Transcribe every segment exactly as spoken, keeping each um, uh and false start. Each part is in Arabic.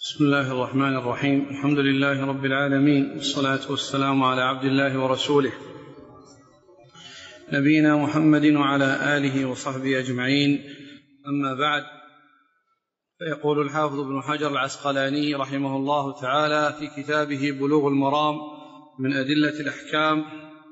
بسم الله الرحمن الرحيم. الحمد لله رب العالمين، والصلاة والسلام على عبد الله ورسوله نبينا محمد وعلى آله وصحبه أجمعين. أما بعد، فيقول الحافظ ابن حجر العسقلاني رحمه الله تعالى في كتابه بلوغ المرام من أدلة الأحكام: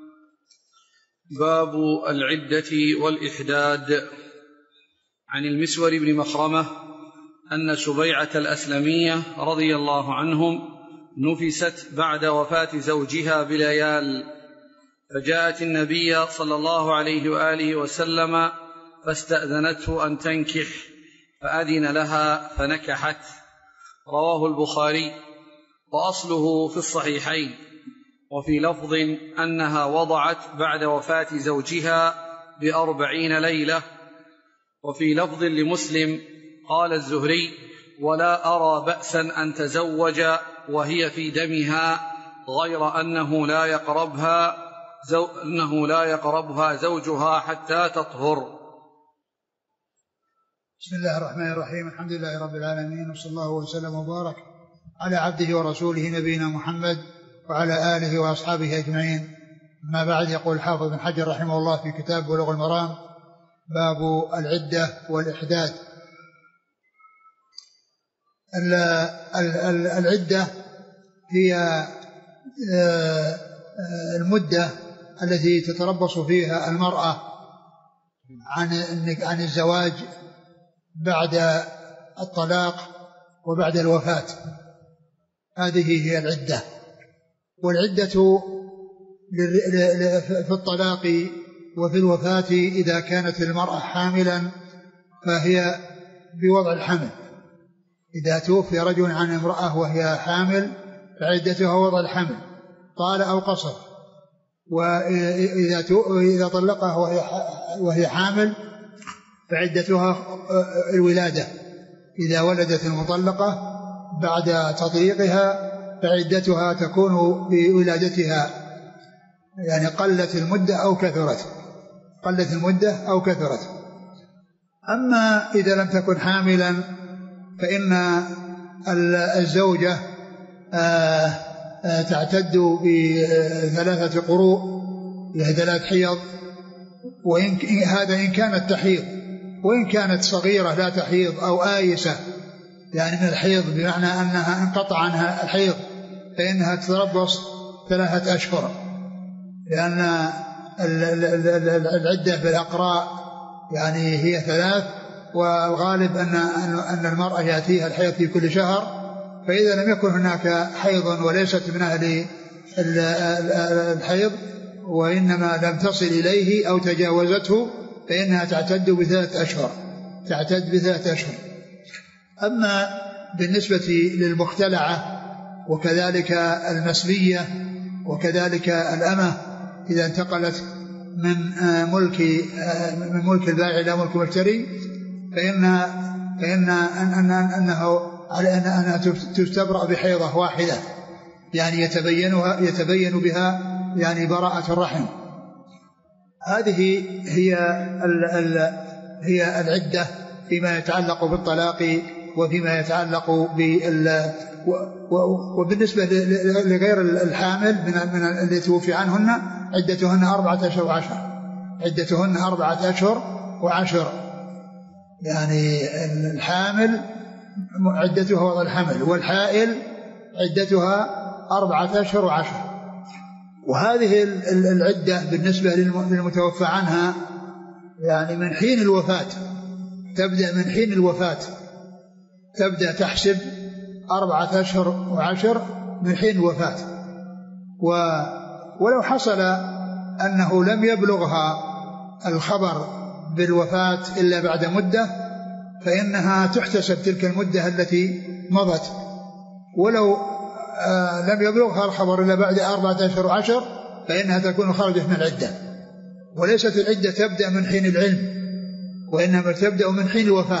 باب العدة والإحداد. عن المسور بن مخرمة أن سبيعة الأسلمية رضي الله عنهم نفست بعد وفاة زوجها بليال، فجاءت النبي صلى الله عليه وآله وسلم فاستأذنته أن تنكح، فأذن لها فنكحت. رواه البخاري، وأصله في الصحيحين. وفي لفظ أنها وضعت بعد وفاة زوجها بأربعين ليلة. وفي لفظ لمسلم قال الزهري: ولا أرى بأسا أن تزوج وهي في دمها، غير أنه لا يقربها زو أنه لا يقربها زوجها حتى تطهر. بسم الله الرحمن الرحيم. الحمد لله رب العالمين، وصلى الله وسلم وبارك على عبده ورسوله نبينا محمد وعلى آله وأصحابه أجمعين. ما بعد، يقول الحافظ ابن حجر رحمه الله في كتاب بلوغ المرام: باب العدة والإحداد. العدة هي المدة التي تتربص فيها المرأة عن الزواج بعد الطلاق وبعد الوفاة. هذه هي العدة. والعدة في الطلاق وفي الوفاة إذا كانت المرأة حاملا فهي بوضع الحمل. إذا توفي رجل عن امرأة وهي حامل فعدتها وضع الحمل طال أو قصر. وإذا إذا طلقها وهي وهي حامل فعدتها الولادة. إذا ولدت المطلقة بعد تطليقها فعدتها تكون بولادتها، يعني قلت المدة أو كثرت قلت المدة أو كثرت. أما إذا لم تكن حاملا فإن الزوجة تعتد بثلاثة قروء، هي ثلاث حيض، وإن هذا إن كانت تحيض، وإن كانت صغيرة لا تحيض أو آيسة يعني من الحيض بمعنى أنها انقطع عنها الحيض فإنها تتربص ثلاثة أشهر، لأن العدة بالأقراء يعني هي ثلاث، والغالب أن أن المرأة يأتيها الحيض في كل شهر. فإذا لم يكن هناك حيض وليست من أهل الحيض وإنما لم تصل إليه أو تجاوزته فإنها تعتد بثلاث أشهر تعتد بثلاث أشهر. أما بالنسبة للمختلعة وكذلك المسبية وكذلك الأمة إذا انتقلت من ملك من ملك البائع إلى ملك المشتري فإن فإن أن أنه على أنها تستبرأ بحيضة واحدة، يعني يتبينها يتبين بها يعني براءة الرحم. هذه هي ال ال هي العدة فيما يتعلق بالطلاق وفيما يتعلق بال وبالنسبة لغير الحامل من من الذي توفي عنهن عدتهن أربعة أشهر وعشر عدتهن أربعة أشهر وعشر يعني الحامل عدتها وضع الحمل، والحائل عدتها أربعة أشهر وعشر. وهذه العدة بالنسبة للمتوفى عنها يعني من حين الوفاة، تبدأ من حين الوفاة تبدأ تحسب أربعة أشهر وعشر من حين الوفاة. ولو حصل أنه لم يبلغها الخبر بالوفاة إلا بعد مدة فإنها تحتسب تلك المدة التي مضت، ولو آه لم يبلغها الخبر إلا بعد أربعة أشهر وعشر فإنها تكون خرجت من العدة. وليست العدة تبدأ من حين العلم وإنما تبدأ من حين الوفاة.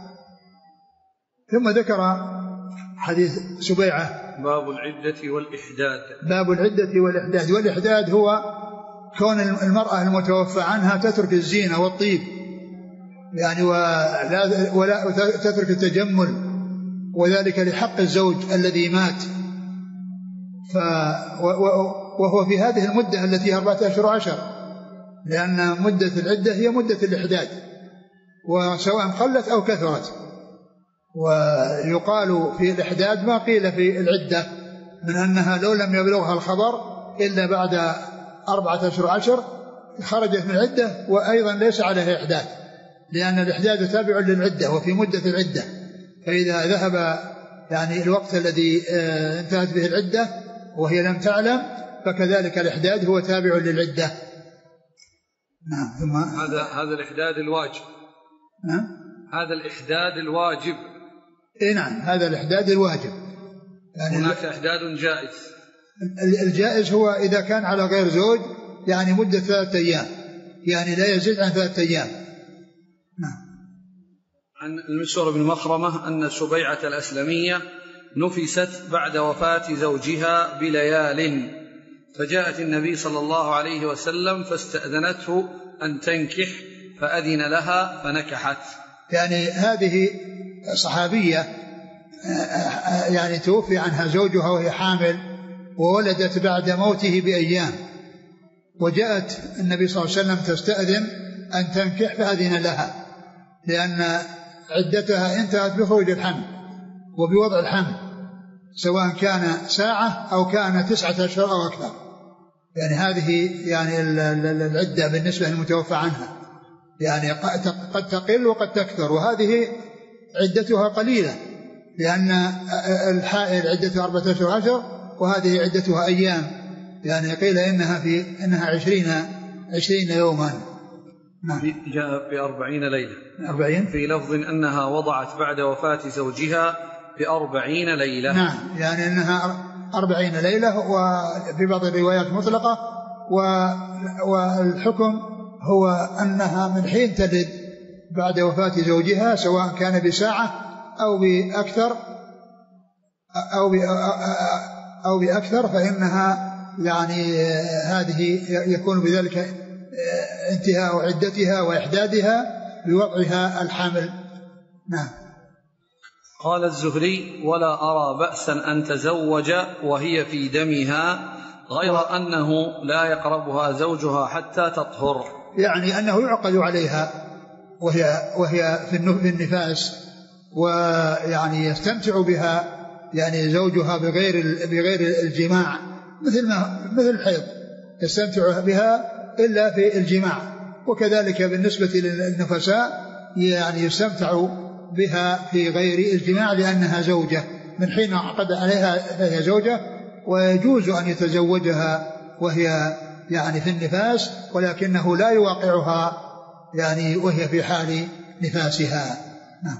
ثم ذكر حديث سبيعة: باب العدة والإحداد. باب العدة والإحداد. والإحداد هو كون المرأة المتوفى عنها تترك الزينة والطيب يعني ولا, ولا تترك التجمل وذلك لحق الزوج الذي مات، ف وهو في هذه المدة التي أربعة أشهر وعشر، لأن مدة العدة هي مدة الإحداد وسواء قلت أو كثرت. ويقال في الإحداد ما قيل في العدة من أنها لو لم يبلغها الخبر إلا بعد أربعة أشهر وعشر خرجت من العدة وأيضا ليس عليها إحداد، لأن الإحداد تابع للعدة وفي مدة العدة، فإذا ذهب يعني الوقت الذي انتهت به العدة وهي لم تعلم فكذلك الإحداد هو تابع للعدة. نعم. ثم هذا هذا الإحداد الواجب. نعم. هذا الإحداد الواجب. إيه نعم، هذا الإحداد الواجب. يعني هناك إحداد جائز. الجائز هو إذا كان على غير زوج، يعني مدة ثلاثة أيام، يعني لا يزيد عن ثلاثة أيام. نعم. عن المسور بن مخرمة أن سبيعة الأسلمية نفست بعد وفاة زوجها بليال، فجاءت النبي صلى الله عليه وسلم فاستأذنته أن تنكح فأذن لها فنكحت. يعني هذه صحابية يعني توفي عنها زوجها وهي حامل وولدت بعد موته بأيام، وجاءت النبي صلى الله عليه وسلم تستأذن أن تنكح فأذن لها، لأن عدتها انتهت بخروج الحمل وبوضع الحمل، سواء كان ساعة أو كان تسعة أشهر أو أكثر. يعني هذه يعني العدة بالنسبة للمتوفى عنها يعني قد تقل وقد تكثر، وهذه عدتها قليلة لأن الحائل عدتها أربعة أشهر وعشر وهذه عدتها أيام، يعني قيل إنها في إنها عشرين عشرين يوما. نعم. جاء بأربعين ليلة. أربعين. في لفظ أنها وضعت بعد وفاة زوجها بأربعين ليلة. نعم، يعني أنها أربعين ليلة، وفي بعض الروايات مطلقة، والحكم هو أنها من حين تلد بعد وفاة زوجها سواء كان بساعة أو بأكثر أو أو بأكثر فإنها يعني هذه يكون بذلك انتهاء عدتها وإحدادها بوضعها الحمل. نعم. قال الزهري: ولا أرى بأسا أن تزوج وهي في دمها، غير أنه لا يقربها زوجها حتى تطهر. يعني أنه يعقد عليها وهي وهي في النفاس، ويعني يستمتع بها يعني زوجها بغير بغير الجماع، مثل ما مثل الحيض يستمتع بها إلا في الجماع، وكذلك بالنسبة للنفساء يعني يستمتع بها في غير الجماع لأنها زوجة، من حين عقد عليها فهي زوجة، ويجوز أن يتزوجها وهي يعني في النفاس، ولكنه لا يواقعها يعني وهي في حال نفاسها. نعم.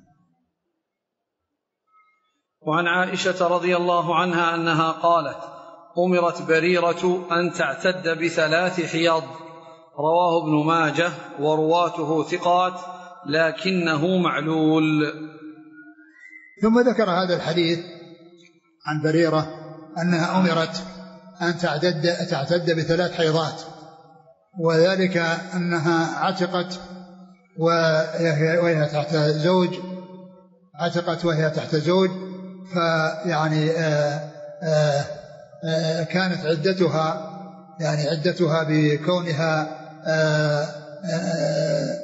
وعن عائشة رضي الله عنها أنها قالت: أمرت بريرة أن تعتد بثلاث حيض، رواه ابن ماجه ورواته ثقات لكنه معلول. ثم ذكر هذا الحديث عن بريرة أنها أمرت أن تعتد, تعتد بثلاث حيضات، وذلك أنها عتقت وهي تحت زوج عتقت وهي تحت زوج فيعني آآ آآ آآ كانت عدتها يعني عدتها بكونها آآ آآ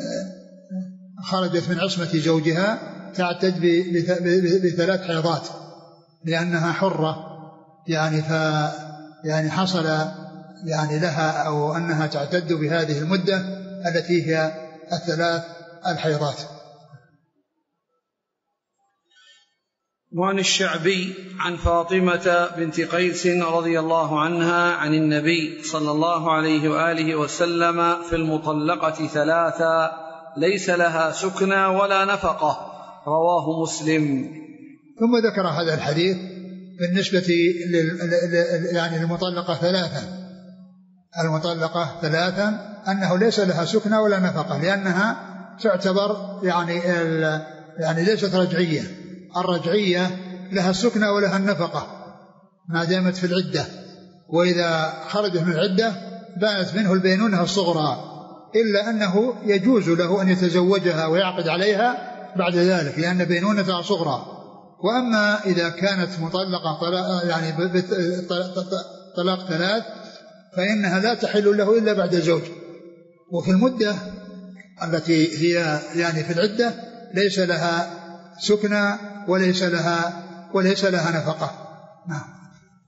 خرجت من عصمة زوجها تعتد بثلاث حيضات لأنها حرة، يعني ف يعني حصل يعني لها أو أنها تعتد بهذه المدة التي هي الثلاث الحيضات. وعن الشعبي عن فاطمة بنت قيس رضي الله عنها عن النبي صلى الله عليه وآله وسلم في المطلقة ثلاثة ليس لها سكنى ولا نفقة، رواه مسلم. ثم ذكر هذا الحديث بالنسبة لل يعني المطلقة ثلاثا المطلقة ثلاثا أنه ليس لها سكنى ولا نفقة، لأنها تعتبر يعني يعني ليست رجعية. الرجعية لها السكنى ولها النفقة ما دامت في العدة، وإذا خرجت من العدة بانت منه البينونة الصغرى، إلا أنه يجوز له أن يتزوجها ويعقد عليها بعد ذلك لأن بينونتها صغرى، وأما إذا كانت مطلقة طلاق يعني طلاق ثلاث فإنها لا تحل له إلا بعد زوج. وفي المدة التي هي يعني في العدة ليس لها سكنى وليس لها وليس لها نفقة. نعم.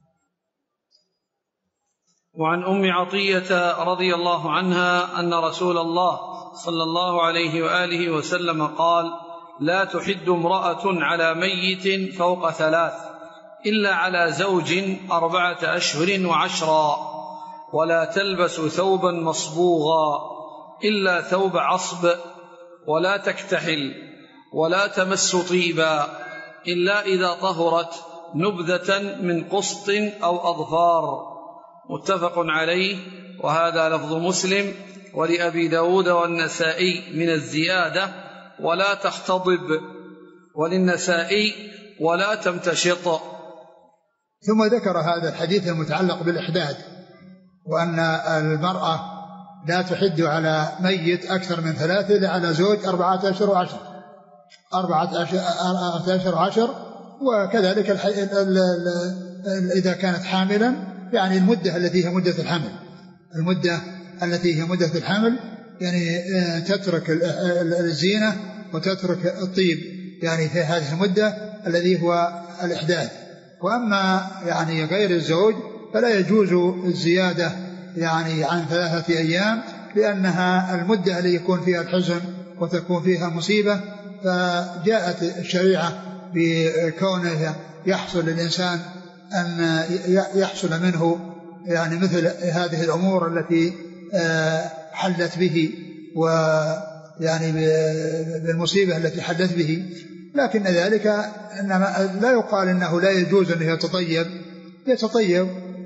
وعن أم عطية رضي الله عنها أن رسول الله صلى الله عليه وآله وسلم قال: لا تحد امرأة على ميت فوق ثلاث إلا على زوج أربعة أشهر وعشرا، ولا تلبس ثوبا مصبوغا إلا ثوب عصب، ولا تكتحل، ولا تمس طيبا إلا إذا طهرت نبذة من قسط أو أظفار. متفق عليه، وهذا لفظ مسلم ولأبي داود والنسائي من الزيادة ولا تختضب، وللنسائي ولا تمتشط. ثم ذكر هذا الحديث المتعلق بالإحداد، وأن المرأة لا تحد على ميت أكثر من ثلاثة إلا على زوج أربعة أشهر وعشر أربعة أشهر وعشر وكذلك إذا كانت حاملا يعني المدة التي هي مدة الحمل المدة التي هي مدة الحمل يعني تترك الزينة وتترك الطيب يعني في هذه المدة الذي هو الإحداث. وأما يعني غير الزوج فلا يجوز الزيادة يعني عن ثلاثة أيام، لأنها المدة التي يكون فيها الحزن وتكون فيها مصيبة، فجاءت الشريعة بكونه يحصل للإنسان أن يحصل منه يعني مثل هذه الأمور التي حلت به ويعني بالمصيبة التي حلت به. لكن ذلك إنما لا يقال إنه لا يجوز أن يتطيب يتطيب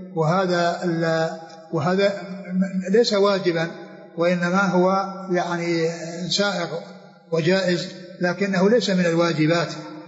وهذا وهذا ليس واجبا، وإنما هو يعني سائغ وجائز، لكنه ليس من الواجبات.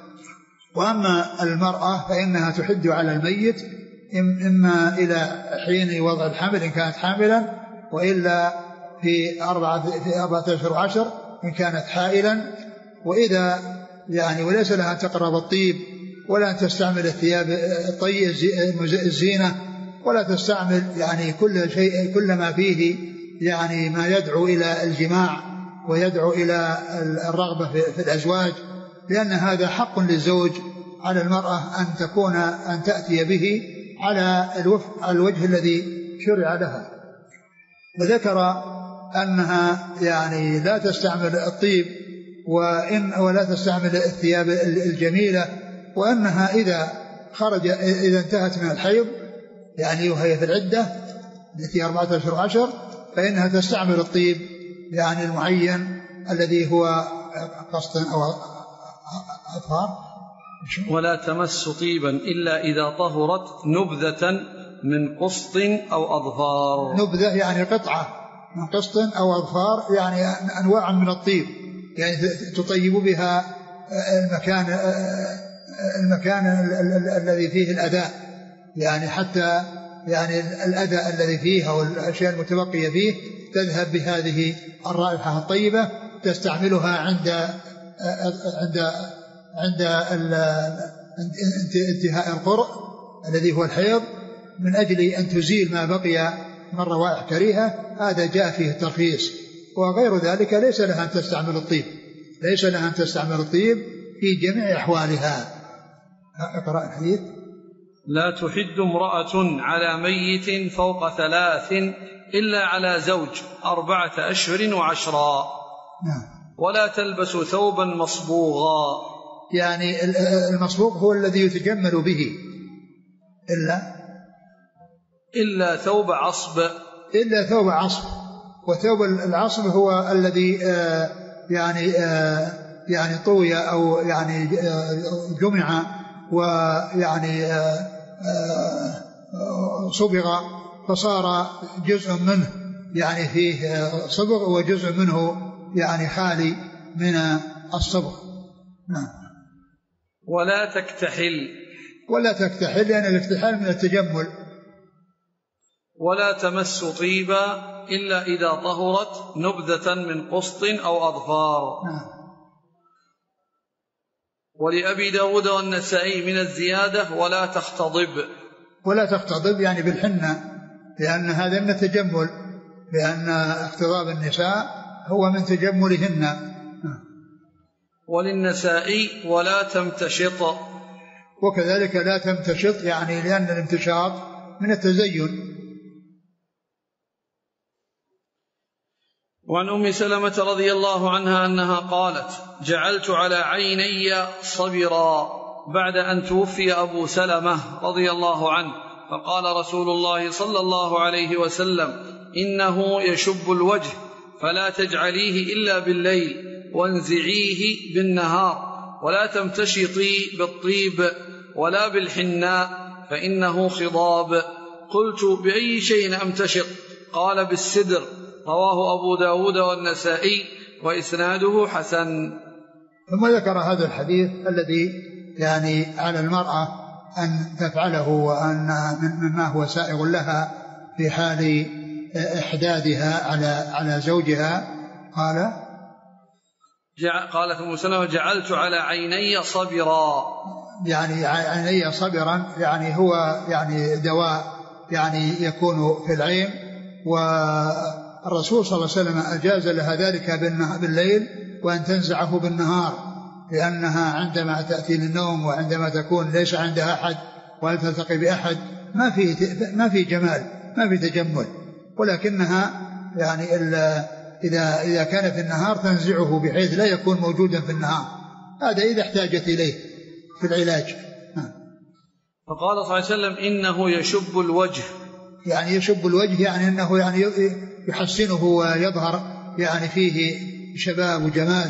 وأما المرأة فإنها تحد على الميت إما إلى حين وضع الحمل إن كانت حاملا، وإلا في أربعة في أربعة أشهر وعشر إن كانت حائلا. وإذا يعني وليس لها أن تقرب الطيب ولا أن تستعمل الثياب الطي الزينة، ولا تستعمل يعني كل شيء كل ما فيه يعني ما يدعو إلى الجماع ويدعو إلى الرغبة في الأزواج، لأن هذا حق للزوج على المرأة أن تكون أن تأتي به على الوجه الذي شرع لها. وذكر أنها يعني لا تستعمل الطيب وإن ولا تستعمل الثياب الجميلة، وأنها إذا خرج إذا انتهت من الحيض يعني وهي في العدة التي أربعة أشهر وعشر فإنها تستعمل الطيب يعني المعين الذي هو قسط أو أظفار. ولا تمس طيبا إلا إذا طهرت نبذة من قسط أو أظفار. نبذة يعني قطعة من قسط أو أظفار، يعني أنواع من الطيب يعني تطيب بها المكان المكان الذي فيه الأذى، يعني حتى يعني الأذى الذي فيه أو الأشياء المتبقية فيه تذهب بهذه الرائحة الطيبة، تستعملها عند عند عند انتهاء القرء الذي هو الحيض، من أجل أن تزيل ما بقي من روائح كريهة. هذا جاء فيه الترخيص. وغير ذلك ليس لها أن تستعمل الطيب ليس لها أن تستعمل الطيب في جميع أحوالها. اقرأ الحديث. لا تحد امرأة على ميت فوق ثلاث إلا على زوج أربعة أشهر وعشرا. نعم. ولا تلبس ثوبا مصبوغا، يعني المصبوغ هو الذي يتجمل به إلا إلا ثوب عصب إلا ثوب عصب. وثوب العصب هو الذي آه يعني آه يعني طوي أو يعني آه جمع ويعني آه آه صبغ فصار جزء منه يعني فيه صبغ وجزء منه يعني خالي من الصبغ. نعم. ولا تكتحل ولا تكتحل لأن الاكتحال من التجمل. ولا تمس طيبا إلا إذا طهرت نبذة من قسط أو أظفار. نعم. ولأبي داود والنسائي من الزيادة ولا تختضب. ولا تختضب يعني بالحنة، لأن هذا من التجمل، لأن اختضاب النساء هو من تجملهن. وللنسائي ولا تمتشط. وكذلك لا تمتشط يعني لأن الامتشاط من التزين. وعن أم سلمة رضي الله عنها أنها قالت: جعلت على عيني صبرا بعد أن توفي أبو سلمة رضي الله عنه، فقال رسول الله صلى الله عليه وسلم: إنه يشب الوجه فلا تجعليه إلا بالليل وانزعيه بالنهار، ولا تمتشطي بالطيب ولا بالحناء فإنه خضاب. قلت: بأي شيء أمتشط؟ قال: بالسدر. رواه أبو داود والنسائي وإسناده حسن. ثم ذكر هذا الحديث الذي يعني على المرأة أن تفعله، وأن مما هو سائغ لها في حال إحدادها على على زوجها. قال جع... قالت أم سلمة: جعلت على عيني صبرا، يعني عيني صبرا يعني هو يعني دواء يعني يكون في العين، والرسول صلى الله عليه وسلم أجاز لها ذلك بالليل وأن تنزعه بالنهار، لأنها عندما تأتي للنوم وعندما تكون ليس عندها أحد ولا تلتقي بأحد ما في ما في جمال، ما في تجمل، ولكنها يعني إذا إذا كان في النهار تنزعه بحيث لا يكون موجودا في النهار، هذا إذا احتاجت إليه في العلاج. فقال صلى الله عليه وسلم: إنه يشب الوجه، يعني يشب الوجه يعني أنه يعني يحسنه ويظهر يعني فيه شباب وجمال.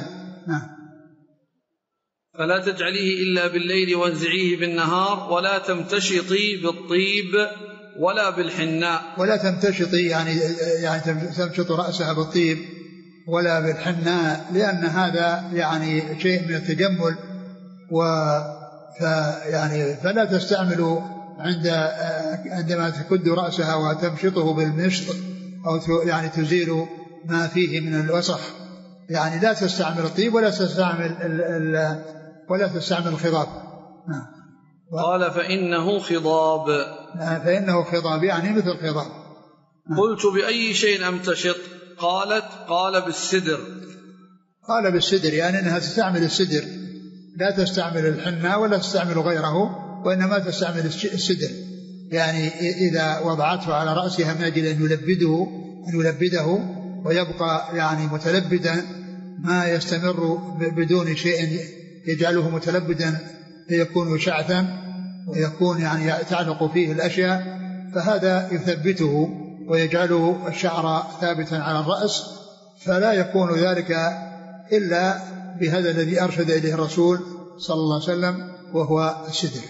فلا تجعليه إلا بالليل وانزعيه بالنهار، ولا تمتشطي بالطيب ولا بالحناء. ولا تمتشطي يعني يعني تمشط رأسها بالطيب ولا بالحناء، لأن هذا يعني شيء من التجمل، و يعني فلا تستعمل عند عندما تكد رأسها وتمشطه بالمشط أو يعني تزيل ما فيه من الوسخ، يعني لا تستعمل الطيب ولا تستعمل ال ال ولا تستعمل الخضاب. قال: فإنه خضاب. فإنه خضاب يعني مثل خضاب. قلت: بأي شيء أمتشط؟ قالت: قال: بالسدر. قال بالسدر يعني أنها تستعمل السدر، لا تستعمل الحنة ولا تستعمل غيره، وإنما تستعمل السدر، يعني إذا وضعته على رأسها من أجل أن يلبده أن يلبده ويبقى يعني متلبدا، ما يستمر بدون شيء يجعله متلبدا فيكون شعثا ويكون يعني تعلق فيه الأشياء، فهذا يثبته ويجعله الشعر ثابتا على الرأس، فلا يكون ذلك إلا بهذا الذي أرشد إليه الرسول صلى الله عليه وسلم وهو السدر.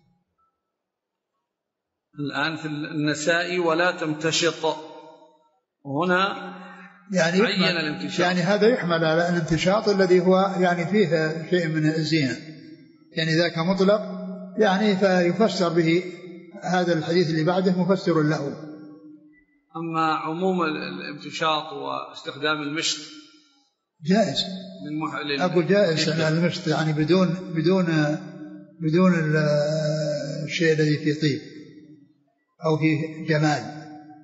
الآن في النساء ولا تمتشط، هنا يعني عين الامتشاط، يعني هذا يحمل على الامتشاط الذي هو يعني فيه شيء من الزينة، يعني ذاك مطلق يعني فيفسر به هذا الحديث اللي بعده مفسر له. أما عموم الامتشاط واستخدام المشط جائز، أقول جائز على المشط يعني بدون بدون بدون الشيء الذي فيه طيب أو فيه جمال.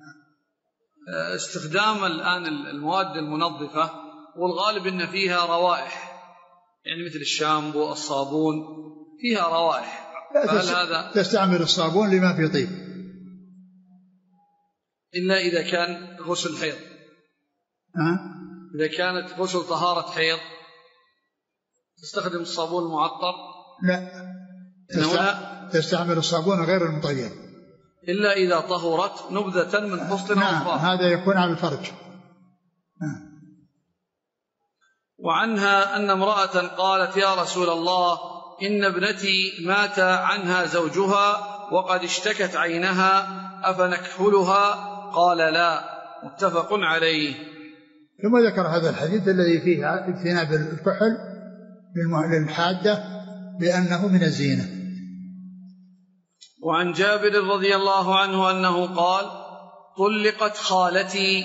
استخدام الآن المواد المنظفة والغالب أن فيها روائح، يعني مثل الشامبو الصابون فيها روائح، فهل هذا تستعمل الصابون لما فيه طيب إلا إذا كان غسل حيض؟ أه؟ إذا كانت غسل طهارة حيض تستخدم الصابون المعطر؟ لا، تستعمل, تستعمل الصابون غير المطيب إلا إذا طهرت نبذة من فصل. نعم، هذا يكون على الفرج. نعم. وعنها أن امرأة قالت: يا رسول الله، إن ابنتي مات عنها زوجها وقد اشتكت عينها، أفنكحلها؟ قال: لا. متفق عليه. ثم ذكر هذا الحديث الذي فيه اجتناب الكحل للحادة بأنه من الزينة. وعن جابر رضي الله عنه أنه قال: طلقت خالتي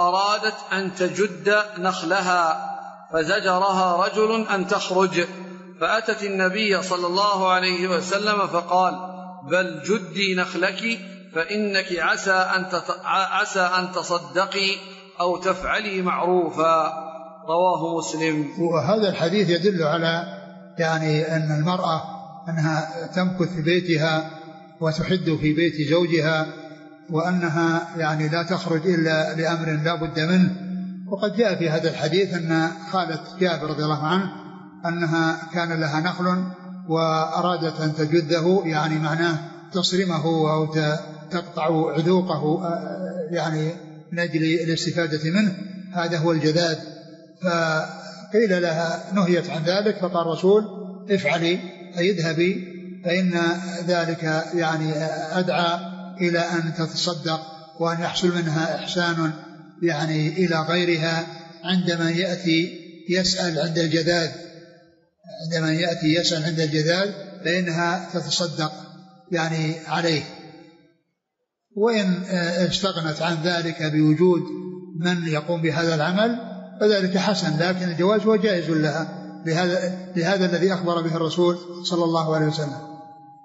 فأرادت أن تجد نخلها فزجرها رجل أن تخرج، فأتت النبي صلى الله عليه وسلم فقال: بل جدي نخلك فإنك عسى أن, عسى أن تصدقي أو تفعلي معروفا. رواه مسلم. وهذا الحديث يدل على يعني أن المرأة أنها تمكث في بيتها وتحد في بيت زوجها، وأنها يعني لا تخرج إلا لأمر لا بد منه. وقد جاء في هذا الحديث أن خالة جابر رضي الله عنه أنها كان لها نخل وأرادت أن تجذه، يعني معناه تصرمه أو تقطع عذوقه يعني من أجل الاستفادة منه، هذا هو الجذاذ. فقيل لها نهيت عن ذلك، فقال الرسول: افعلي أي اذهبي، فإن ذلك يعني أدعى إلى أن تتصدق وأن يحصل منها إحسان يعني إلى غيرها عندما يأتي يسأل عند الجذاذ، عندما يأتي يسأل عند الجذاذ فإنها تتصدق يعني عليه. وإن استغنت عن ذلك بوجود من يقوم بهذا العمل فذلك حسن، لكن الجواز هو جائز لها بهذا, بهذا الذي أخبر به الرسول صلى الله عليه وسلم.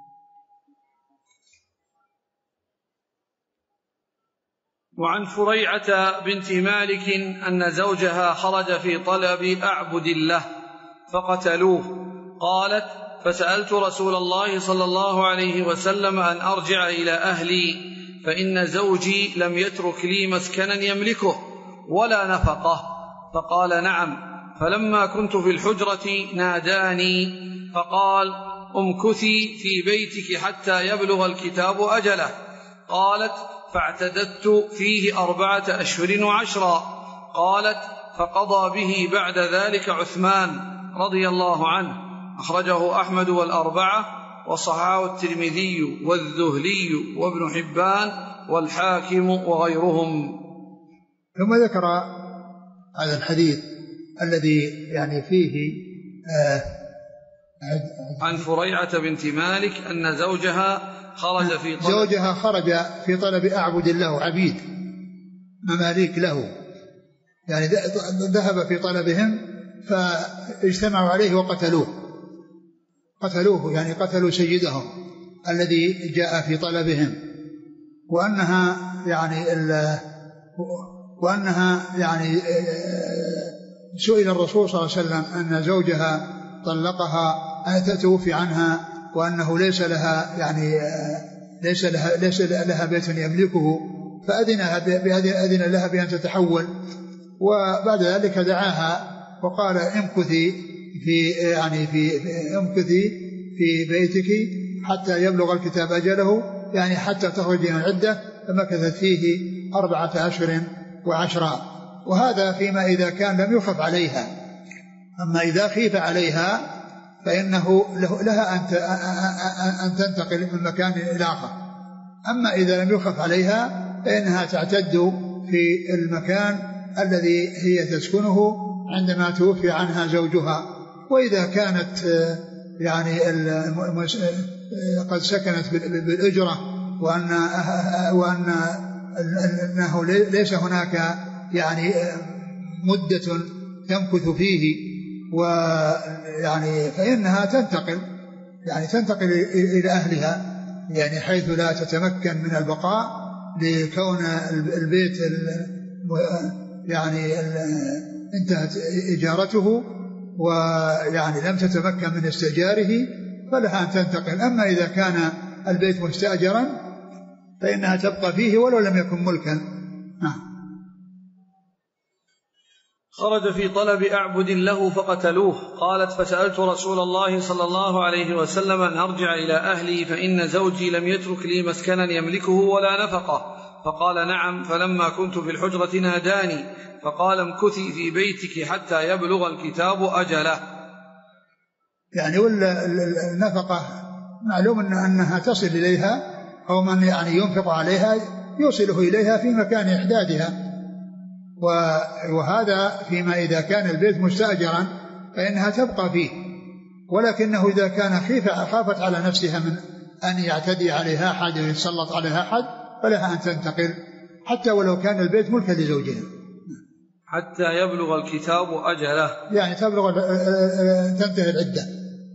وعن فريعة بنت مالك أن زوجها خرج في طلب أعبد الله فقتلوه. قالت: فسألت رسول الله صلى الله عليه وسلم أن أرجع إلى أهلي، فإن زوجي لم يترك لي مسكنا يملكه ولا نفقه. فقال: نعم. فلما كنت في الحجرة ناداني فقال: امكثي في بيتك حتى يبلغ الكتاب أجله. قالت: فاعتددت فيه أربعة أشهر وعشرا. قالت: فقضى به بعد ذلك عثمان رضي الله عنه. أخرجه أحمد والأربعة، وصححه الترمذي والذهلي وابن حبان والحاكم وغيرهم. ثم ذكر هذا الحديث الذي يعني فيه آه عن فريعة بنت مالك أن زوجها خرج في طلب زوجها خرج في طلب أعبد الله، عبيد مماليك له، يعني ذهب في طلبهم فاجتمعوا عليه وقتلوه قتلوه يعني قتلوا سيدهم الذي جاء في طلبهم. وأنها يعني وأنها يعني سئل الرسول صلى الله عليه وسلم أن زوجها طلقها أن توفي عنها، وأنه ليس لها يعني ليس لها ليس لها بيت يملكه، فأذن بأذن لها بأن تتحول. وبعد ذلك دعاها وقال: امكثي في يعني في امكثي في بيتك حتى يبلغ الكتاب أجله، يعني حتى تخرج من العدة. فمكثت فيه أربعة أشهر وعشرا. وهذا فيما إذا كان لم يخف عليها. أما إذا خيف عليها فإنه لها أن تنتقل من مكان إلى آخر. أما إذا لم يخف عليها فإنها تعتد في المكان الذي هي تسكنه عندما توفي عنها زوجها. وإذا كانت يعني قد سكنت بالأجرة وأن وأن أنه ليس هناك يعني مدة تمكث فيه، ويعني فإنها تنتقل يعني تنتقل إلى أهلها، يعني حيث لا تتمكن من البقاء لكون البيت يعني انتهت إجارته ويعني لم تتمكن من استئجاره، فلها أن تنتقل. أما إذا كان البيت مستأجرا فإنها تبقى فيه ولو لم يكن ملكا. نعم. خرج في طلب أعبد له فقتلوه. قالت: فسألت رسول الله صلى الله عليه وسلم أن أرجع إلى أهلي، فإن زوجي لم يترك لي مسكنا يملكه ولا نفقه. فقال: نعم. فلما كنت في الحجرة ناداني فقال: امكثي في بيتك حتى يبلغ الكتاب أجله. يعني ولا النفقة معلوم أنها تصل إليها، أو من يعني ينفق عليها يوصله إليها في مكان إحدادها. وهذا فيما إذا كان البيت مستأجرا فإنها تبقى فيه. ولكنه إذا كان خافت على نفسها من أن يعتدي عليها أحد ويتسلط عليها أحد فلها أن تنتقل حتى ولو كان البيت ملكا لزوجها حتى يبلغ الكتاب أجله، يعني تبلغ تنتهي العدة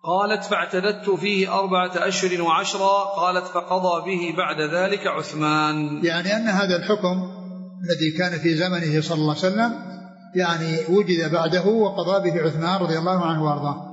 قالت فاعتددت فيه أربعة أشهر وعشرة. قالت فقضى به بعد ذلك عثمان. يعني أن هذا الحكم الذي كان في زمنه صلى الله عليه وسلم يعني وجد بعده وقضى به عثمان رضي الله عنه وارضاه.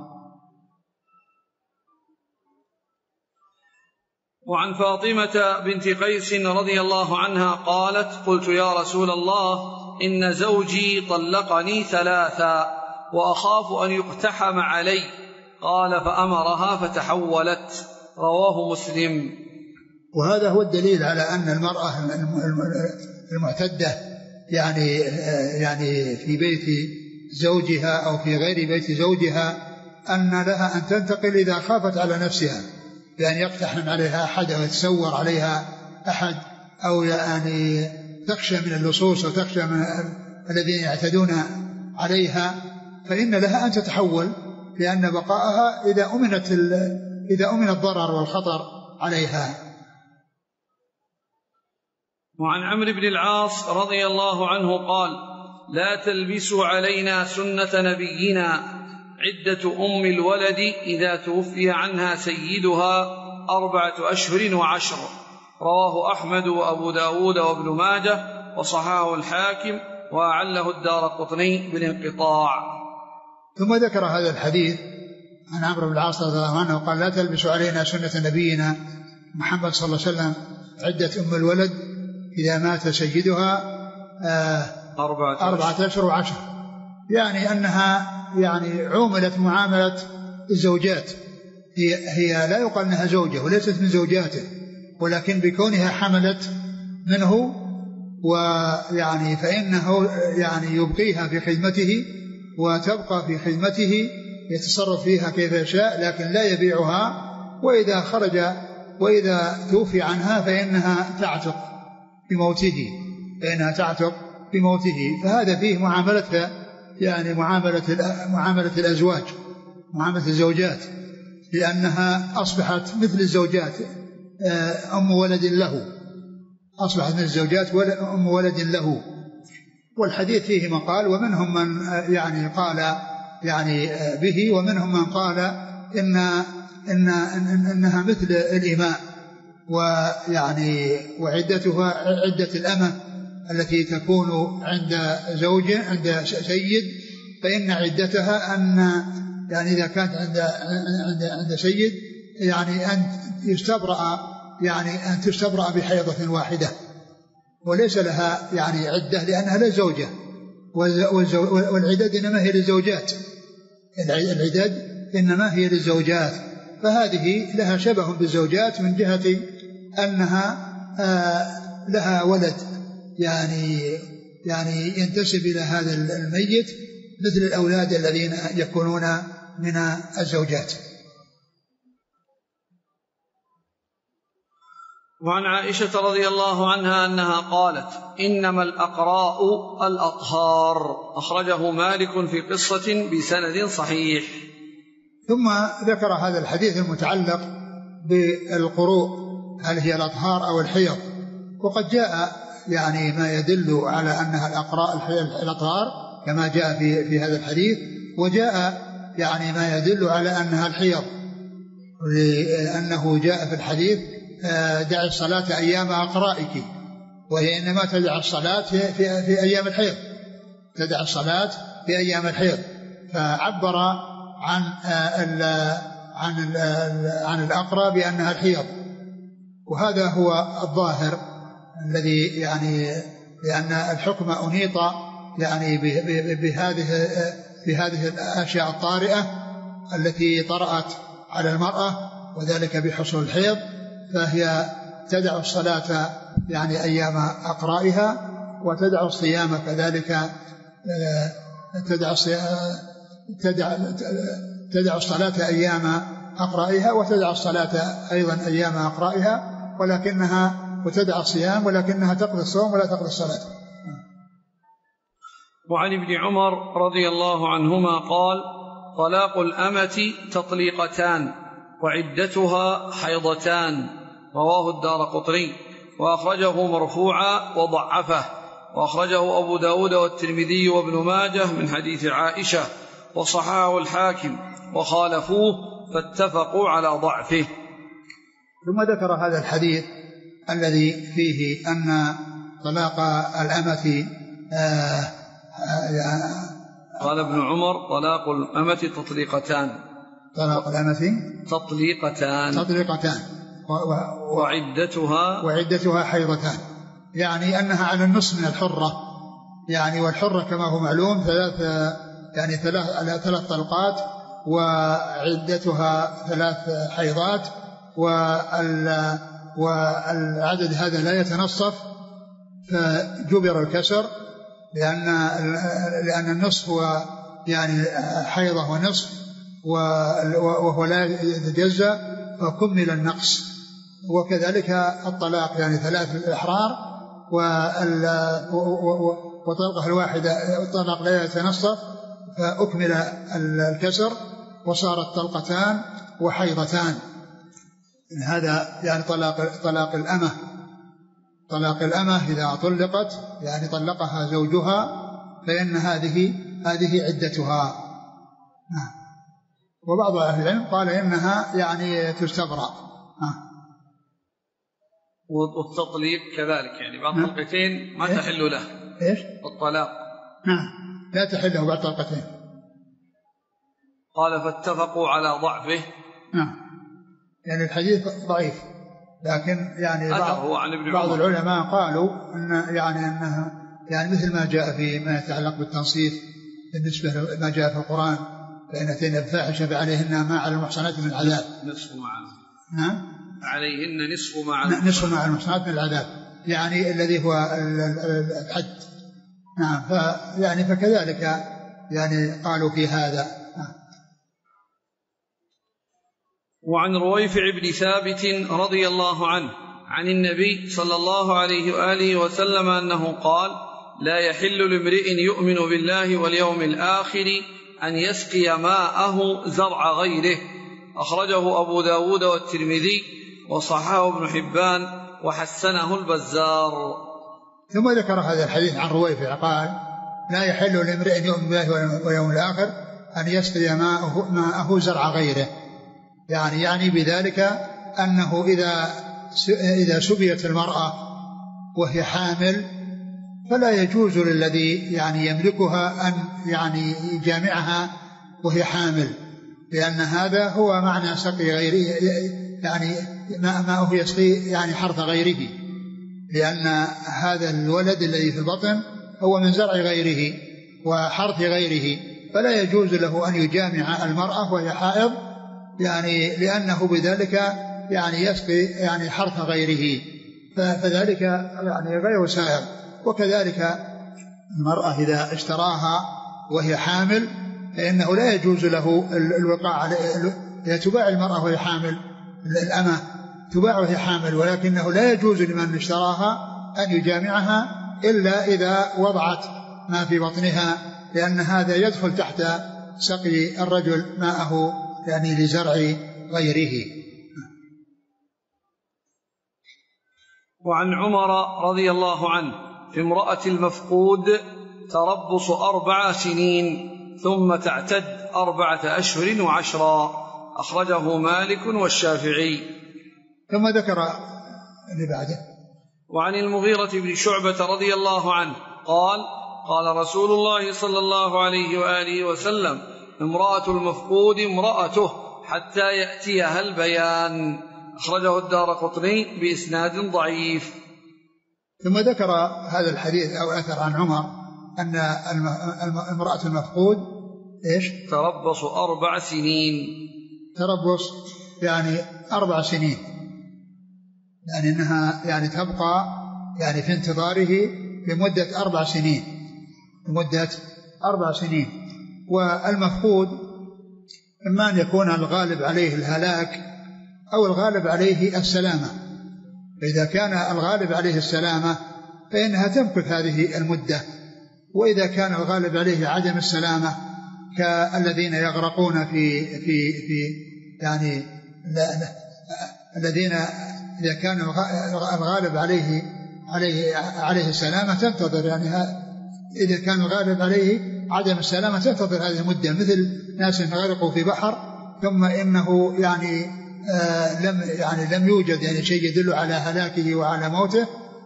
وعن فاطمة بنت قيس رضي الله عنها قالت قلت يا رسول الله إن زوجي طلقني ثلاثا وأخاف أن يقتحم علي. قال فأمرها فتحولت. رواه مسلم. وهذا هو الدليل على أن المرأة المعتدة يعني يعني في بيت زوجها أو في غير بيت زوجها أن لها أن تنتقل إذا خافت على نفسها بأن يقتحم عليها أحد أو يتسور عليها أحد أو يعني تخشى من اللصوص أو تخشى من الذين يعتدون عليها، فإن لها أن تتحول، لأن بقاءها إذا أمنت إذا أمن الضرر والخطر عليها. وعن عمرو بن العاص رضي الله عنه قال لا تلبسوا علينا سنة نبينا عدة أم الولد إذا توفي عنها سيدها أربعة أشهر وعشر. رواه أحمد وأبو داود وابن ماجه وصححه الحاكم وأعله الدارقطني بالانقطاع. ثم ذكر هذا الحديث عن عمرو بن العاص رضي الله عنه قال لا تلبسوا علينا سنة نبينا محمد صلى الله عليه وسلم عدة أم الولد إذا مات سيدها أربعة أشهر وعشر، يعني أنها يعني عوملت معاملة الزوجات، هي, هي لا يقال أنها زوجة وليست من زوجاته، ولكن بكونها حملت منه ويعني فإنه يعني يبقيها في خدمته وتبقى في خدمته يتصرف فيها كيف يشاء، لكن لا يبيعها، وإذا خرج وإذا توفي عنها فإنها تعتق بموته فإنها تعتق بموته. فهذا فيه معاملة يعني معاملة معاملة الأزواج، معاملة الزوجات، لأنها أصبحت مثل الزوجات أم ولد له، أصبحت مثل الزوجات أم ولد له. والحديث فيه مقال، ومنهم من يعني قال يعني به، ومنهم من قال إن إن إنها مثل الإماء، ويعني وعدتها عدة الأمة التي تكون عند زوج عند سيد، فإن عدتها أن يعني إذا كانت عند عند عند سيد يعني أن يستبرأ يعني أن تستبرأ بحيضة واحدة، وليس لها يعني عدة لأنها لا زوجة، والعدد إنما هي للزوجات، العدد إنما هي للزوجات، فهذه لها شبه بالزوجات من جهة أنها آه لها ولد يعني يعني ينتسب إلى هذا الميت مثل الأولاد الذين يكونون من الزوجات. وعن عائشة رضي الله عنها أنها قالت إنما الأقراء الأطهار. أخرجه مالك في قصة بسند صحيح. ثم ذكر هذا الحديث المتعلق بالقروء، هل هي الأطهار أو الحيض، وقد جاء يعني ما يدل على أنها الأقراء الأطهار كما جاء في, في هذا الحديث، وجاء يعني ما يدل على أنها الحيض، لأنه جاء في الحديث دع الصلاة أيام أقرائك، وهي إنما تدع الصلاة في, في, في أيام الحيض، تدع الصلاة في أيام الحيض، فعبر عن ال عن ال عن الأقرى بأنها الحيض، وهذا هو الظاهر الذي يعني لأن الحكم أنيط يعني بهذه بهذه الأشياء الطارئة التي طرأت على المرأة، وذلك بحصول الحيض، فهي تدع الصلاة يعني أيام أقرائها، وتدع الصيام كذلك، تدع تدع تدع الصلاة أيام أقرائها، وتدع الصلاة أيضا أيام أقرائها، ولكنها وتدع الصيام ولكنها تقضي الصوم ولا تقضي الصلاة. وعن ابن عمر رضي الله عنهما قال طلاق الأمة تطليقتان وعدتها حيضتان. رواه الدارقطني وأخرجه مرفوعا وضعفه، وأخرجه أبو داود والترمذي وابن ماجه من حديث عائشة، وصححه الحاكم وخالفوه فاتفقوا على ضعفه. ثم ذكر هذا الحديث الذي فيه أن طلاق الأمة آه آه قال ابن عمر طلاق الأمة تطليقتان طلاق الأمة تطليقتان تطليقتان و و وعدتها وعدتها حيضتان، يعني أنها على النصف من الحرة، يعني والحرة كما هو معلوم ثلاث يعني ثلاث ثلاث طلقات وعدتها ثلاث حيضات، والعدد هذا لا يتنصف فجبر الكسر، لأن لأن النصف هو يعني حيضة ونصف وهو لا يتجزأ فكمل النقص. وكذلك الطلاق يعني ثلاث الإحرار وطلقها الواحدة الطلاق لا يتنصف فأكمل الكسر وصارت طلقتان وحيضتان. هذا يعني طلاق طلاق الأمة طلاق الأمة إذا طلقت يعني طلقها زوجها فإن هذه هذه عدتها. وبعض أهل العلم قال إنها يعني تستبرأ. والتطليق كذلك يعني بعد طلقتين ما تحل له إيش الطلاق نعم لا تحل له بعد طلقتين. قال فاتفقوا على ضعفه. نعم يعني الحديث ضعيف، لكن يعني بعض, بعض العلماء قالوا ان يعني انها يعني مثل ما جاء في ما يتعلق بالتنصيف بالنسبه لما جاء في القرآن فإن أتينا بفاحشة فعليهن ما على المحصنات من العذاب نصف ما نعم عليهن نصف ما على نصف ما على المحصنات من العذاب، يعني الذي هو الحد. نعم فيعني فكذلك يعني قالوا في هذا. وعن رويفع بن ثابت رضي الله عنه عن النبي صلى الله عليه وآله وسلم أنه قال لا يحل لامرئ يؤمن بالله واليوم الآخر أن يسقي ماءه زرع غيره. أخرجه أبو داود والترمذي وصححه ابن حبان وحسنه البزار. ثم ذكر هذا الحديث عن رويفع قال لا يحل لامرئ يؤمن بالله واليوم الآخر أن يسقي ماءه, ماءه زرع غيره، يعني يعني بذلك أنه إذا إذا سبيت المرأة وهي حامل فلا يجوز للذي يعني يملكها أن يعني يجامعها وهي حامل، لأن هذا هو معنى سقي غيره، يعني ما هو يسقي يعني حرث غيره، لأن هذا الولد الذي في البطن هو من زرع غيره وحرث غيره، فلا يجوز له أن يجامع المرأة وهي حائض، يعني لأنه بذلك يعني يسقي يعني حرث غيره، فذلك يعني غير سائغ. وكذلك المرأة إذا اشتراها وهي حامل فإنه لا يجوز له الوقاع، إذا تباع المرأة وهي حامل الأمة تباع وهي حامل، ولكنه لا يجوز لمن اشتراها أن يجامعها إلا إذا وضعت ما في بطنها، لأن هذا يدخل تحت سقي الرجل ماءه يعني لزرع غيره. وعن عمر رضي الله عنه في امرأة المفقود تربص أربع سنين ثم تعتد أربعة أشهر وعشرا. أخرجه مالك والشافعي. ثم ذكر اللي بعده. وعن المغيرة بن شعبة رضي الله عنه قال قال رسول الله صلى الله عليه وآله وسلم امرأة المفقود امرأته حتى يأتيها البيان. أخرجه الدارقطني بإسناد ضعيف. ثم ذكر هذا الحديث أو أثر عن عمر أن امرأة المفقود إيش؟ تربص أربع سنين. تربص يعني أربع سنين، يعني أنها يعني تبقى يعني في انتظاره لمدة أربع سنين لمدة أربع سنين. والمفقود إما أن يكون الغالب عليه الهلاك أو الغالب عليه السلامة، فإذا كان الغالب عليه السلامة فإنها تمكث هذه المدة، وإذا كان الغالب عليه عدم السلامة كالذين يغرقون في في في يعني لا لا الذين إذا كان الغالب عليه عليه عليه السلامة تنتظر، يعني إذا كان الغالب عليه عدم السلامة تنتظر هذه المدة، مثل ناس غرقوا في بحر ثم إنه يعني آه لم يعني لم يوجد يعني شيء يدل على هلاكه وعلى موته.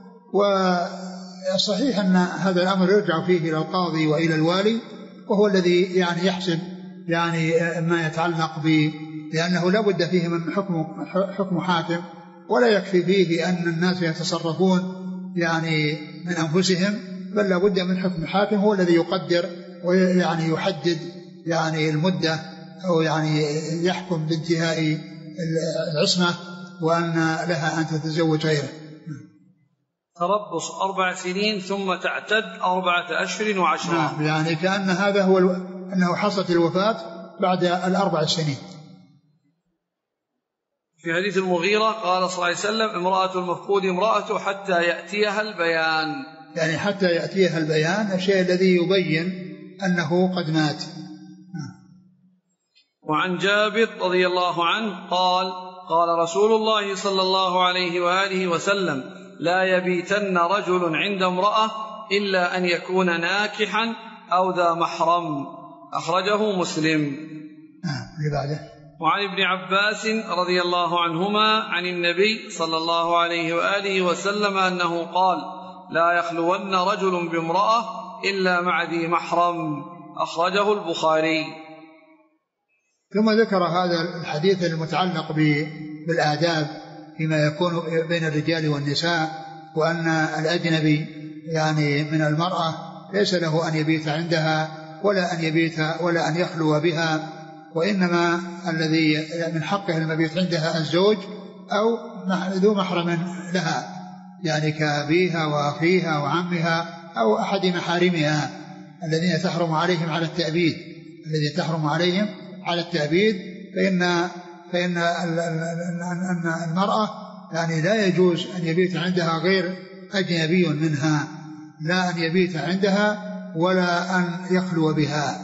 وصحيح أن هذا الأمر يرجع فيه إلى القاضي وإلى الوالي، وهو الذي يعني يحسب يعني ما يتعلق ب لأنه لا بد فيه من حكم حكم حاكم، ولا يكفي فيه أن الناس يتصرفون يعني من أنفسهم، بل لا بد من حكم حاكم هو الذي يقدر ويعني يحدد يعني المدة، أو يعني يحكم بانتهاء العصمة وأن لها أن تتزوج غيره. تربص أربع سنين ثم تعتد أربعة أشهر وعشرة. نعم، يعني كأن هذا هو الو... أنه حصلت الوفاة بعد الأربع سنين. في حديث المغيرة قال صلى الله عليه وسلم: امرأة المفقود امرأة حتى يأتيها البيان، يعني حتى يأتيها البيان، الشيء الذي يبين أنه قد مات. وعن جابر رضي الله عنه قال: قال رسول الله صلى الله عليه وآله وسلم: لا يبيتن رجل عند امرأة إلا أن يكون ناكحا أو ذا محرم. أخرجه مسلم. وعن ابن عباس رضي الله عنهما عن النبي صلى الله عليه وآله وسلم أنه قال: لا يخلون رجل بامرأة إلا مع ذي محرم. أخرجه البخاري. ثم ذكر هذا الحديث المتعلق بالآداب فيما يكون بين الرجال والنساء، وأن الأجنبي يعني من المرأة ليس له أن يبيت عندها ولا أن يبيت ولا أن يخلو بها، وإنما الذي من حقه المبيت عندها الزوج أو ذو محرم لها، يعني كأبيها وأخيها وعمها أو أحد محارمها الذين تحرم عليهم على التأبيد الذي تحرم عليهم على التأبيد فإن فإن أن المرأة يعني لا يجوز أن يبيت عندها غير أجنبي منها، لا أن يبيت عندها ولا أن يخلو بها.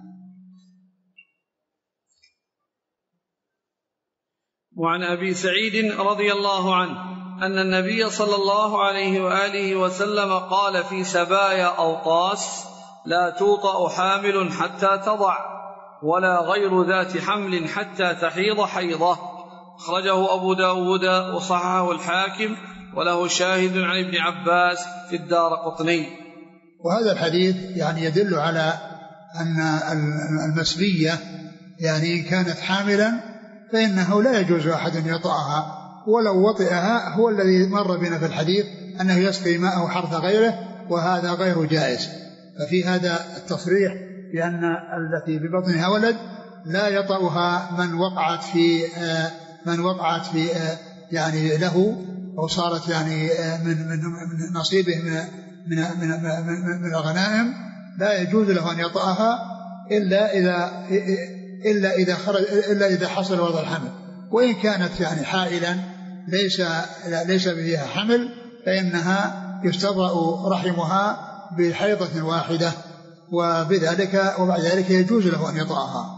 وعن أبي سعيد رضي الله عنه أن النبي صلى الله عليه وآله وسلم قال في سبايا أوطاس: لا توطأ حامل حتى تضع، ولا غير ذات حمل حتى تحيض حيضة. أخرجه أبو داود وصححه الحاكم، وله شاهد عن ابن عباس في الدارقطني. وهذا الحديث يعني يدل على أن المسبية يعني إن كانت حاملا فإنه لا يجوز أحد أن يطأها، ولو وطئها هو الذي مر بنا في الحديث أنه يسقي ماءه حرث غيره، وهذا غير جائز. ففي هذا التصريح بأن التي ببطنها ولد لا يطأها من وقعت في من وقعت في يعني له أو صارت يعني من من نصيبه من من من, من, من الغنائم، لا يجوز له أن يطأها إلا إذا إلا إذا خرج إلا إذا حصل وضع الحمل. وإن كانت يعني حائلا ليس ليس فيها حمل فإنها يستبرأ رحمها بحيضة واحدة، وبذلك وبعد ذلك يجوز له أن يطأها.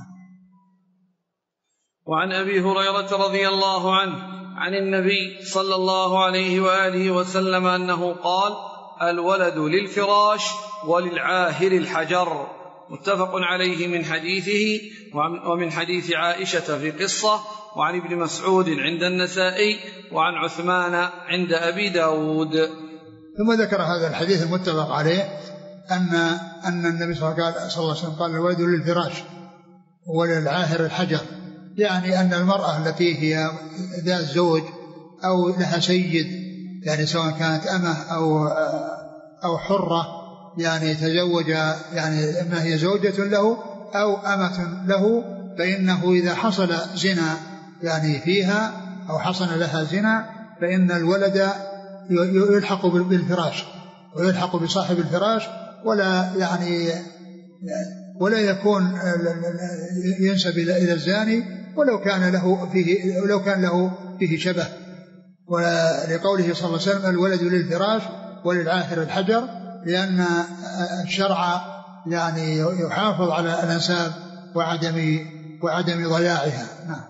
وعن أبي هريرة رضي الله عنه عن النبي صلى الله عليه وآله وسلم أنه قال: الولد للفراش وللعاهر الحجر. متفق عليه من حديثه ومن حديث عائشة في قصة، وعن ابن مسعود عند النسائي، وعن عثمان عند أبي داود. ثم ذكر هذا الحديث المتفق عليه أن أن النبي صلى الله عليه وسلم قال: الولد للفراش وللعاهر الحجر، يعني أن المرأة التي هي ذات زوج أو لها سيد، يعني سواء كانت أمه أو أو حرة، يعني تزوج يعني إما هي زوجة له أو أمة له، فإنه إذا حصل زنا يعني فيها أو حصل لها زنا فإن الولد يلحق بالفراش ويلحق بصاحب الفراش، ولا يعني ولا يكون ينسب إلى الزاني ولو كان له فيه ولو كان له فيه شبه. ولقوله صلى الله عليه وسلم: الولد للفراش وللعاهر الحجر، لأن الشرع يعني يحافظ على الأنساب وعدم وعدم ضياعها. نعم.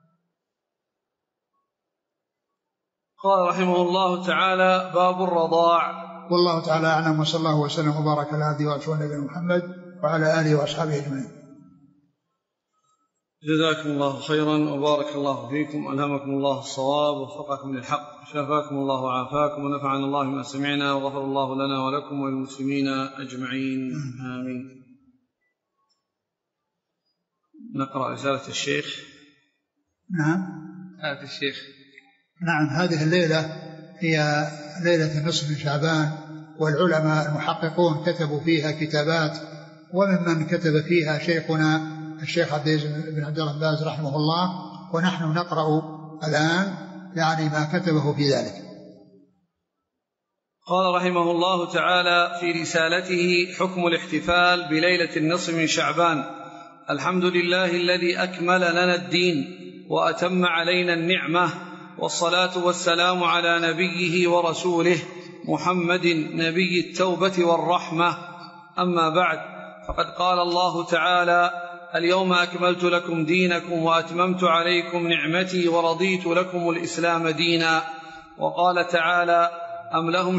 قال رحمه الله تعالى: باب الرضاع. والله تعالى أعلم، وصلى الله وسلم وبارك على عبده ورسوله نبينا محمد وعلى آله وأصحابه أجمعين. جزاكم الله خيرا وبارك الله فيكم، ألهمكم الله الصواب ووفقكم للحق، شفاكم الله وعافاكم، ونفعنا الله بما سمعنا، وغفر الله لنا ولكم وللمسلمين أجمعين، آمين. نقرأ رسالة الشيخ. نعم. رسالة الشيخ. نعم، هذه الليلة هي ليلة النصف من شعبان، والعلماء المحققون كتبوا فيها كتابات، وممن كتب فيها شيخنا الشيخ عبد العزيز بن عبد الله بن باز رحمه الله، ونحن نقرأ الآن يعني ما كتبه في ذلك. قال رحمه الله تعالى في رسالته: حكم الاحتفال بليلة النصف من شعبان. الحمد لله الذي أكمل لنا الدين وأتم علينا النعمة، والصلاة والسلام على نبيه ورسوله محمد نبي التوبة والرحمة. أما بعد، فقد قال الله تعالى: اليوم أكملت لكم دينكم وأتممت عليكم نعمتي ورضيت لكم الإسلام دينا. وقال تعالى: أم لهم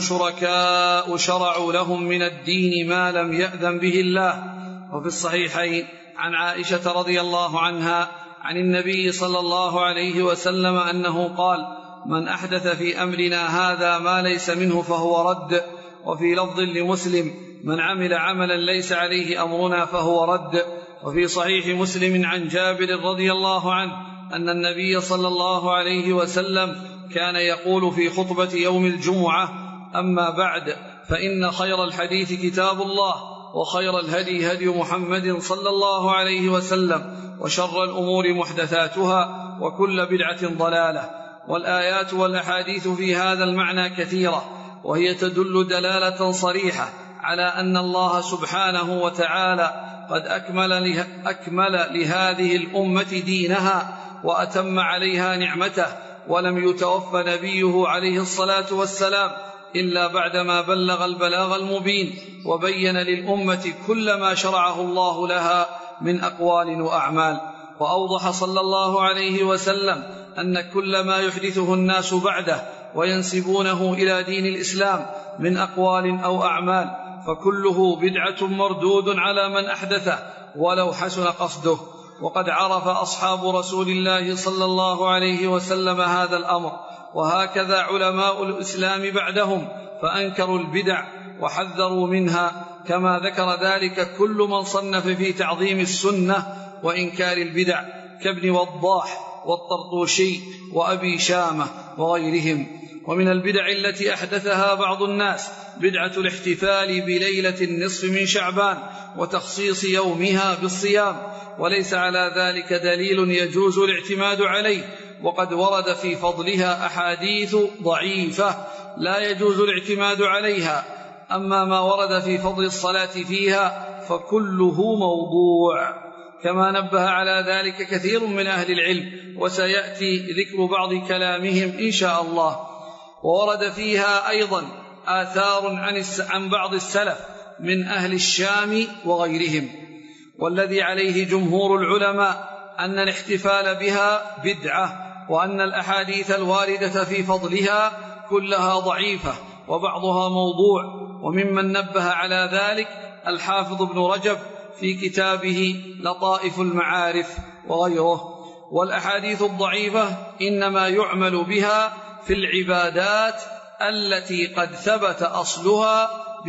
شركاء شرعوا لهم من الدين ما لم يأذن به الله. وفي الصحيحين عن عائشة رضي الله عنها عن النبي صلى الله عليه وسلم أنه قال: من أحدث في أمرنا هذا ما ليس منه فهو رد. وفي لفظ لمسلم: من عمل عملا ليس عليه أمرنا فهو رد. وفي صحيح مسلم عن جابر رضي الله عنه أن النبي صلى الله عليه وسلم كان يقول في خطبة يوم الجمعة: أما بعد، فإن خير الحديث كتاب الله، وخير الهدي هدي محمد صلى الله عليه وسلم، وشر الأمور محدثاتها، وكل بدعة ضلالة. والآيات والأحاديث في هذا المعنى كثيرة، وهي تدل دلالة صريحة على أن الله سبحانه وتعالى قد أكمل, له أكمل لهذه الأمة دينها وأتم عليها نعمته، ولم يتوفى نبيه عليه الصلاة والسلام إلا بعدما بلغ البلاغ المبين، وبين للأمة كل ما شرعه الله لها من أقوال وأعمال. وأوضح صلى الله عليه وسلم أن كل ما يحدثه الناس بعده وينسبونه إلى دين الإسلام من أقوال أو أعمال فكله بدعة مردود على من أحدثه ولو حسن قصده. وقد عرف أصحاب رسول الله صلى الله عليه وسلم هذا الأمر، وهكذا علماء الإسلام بعدهم، فأنكروا البدع وحذروا منها، كما ذكر ذلك كل من صنف في تعظيم السنة وإنكار البدع كابن وضاح والطرطوشي وأبي شامة وغيرهم. ومن البدع التي أحدثها بعض الناس بدعة الاحتفال بليلة النصف من شعبان وتخصيص يومها بالصيام، وليس على ذلك دليل يجوز الاعتماد عليه، وقد ورد في فضلها أحاديث ضعيفة لا يجوز الاعتماد عليها. أما ما ورد في فضل الصلاة فيها فكله موضوع، كما نبه على ذلك كثير من أهل العلم، وسيأتي ذكر بعض كلامهم إن شاء الله. وورد فيها أيضا آثار عن بعض السلف من أهل الشام وغيرهم، والذي عليه جمهور العلماء أن الاحتفال بها بدعة، وأن الأحاديث الواردة في فضلها كلها ضعيفة وبعضها موضوع. وممن نبه على ذلك الحافظ ابن رجب في كتابه لطائف المعارف وغيره. والأحاديث الضعيفة إنما يعمل بها في العبادات التي قد ثبت أصلها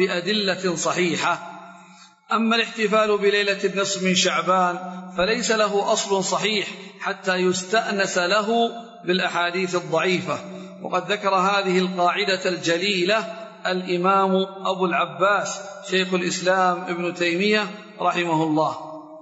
بأدلة صحيحة. أما الاحتفال بليلة النصف من شعبان فليس له أصل صحيح حتى يستأنس له بالأحاديث الضعيفة. وقد ذكر هذه القاعدة الجليلة الإمام أبو العباس شيخ الإسلام ابن تيمية رحمه الله.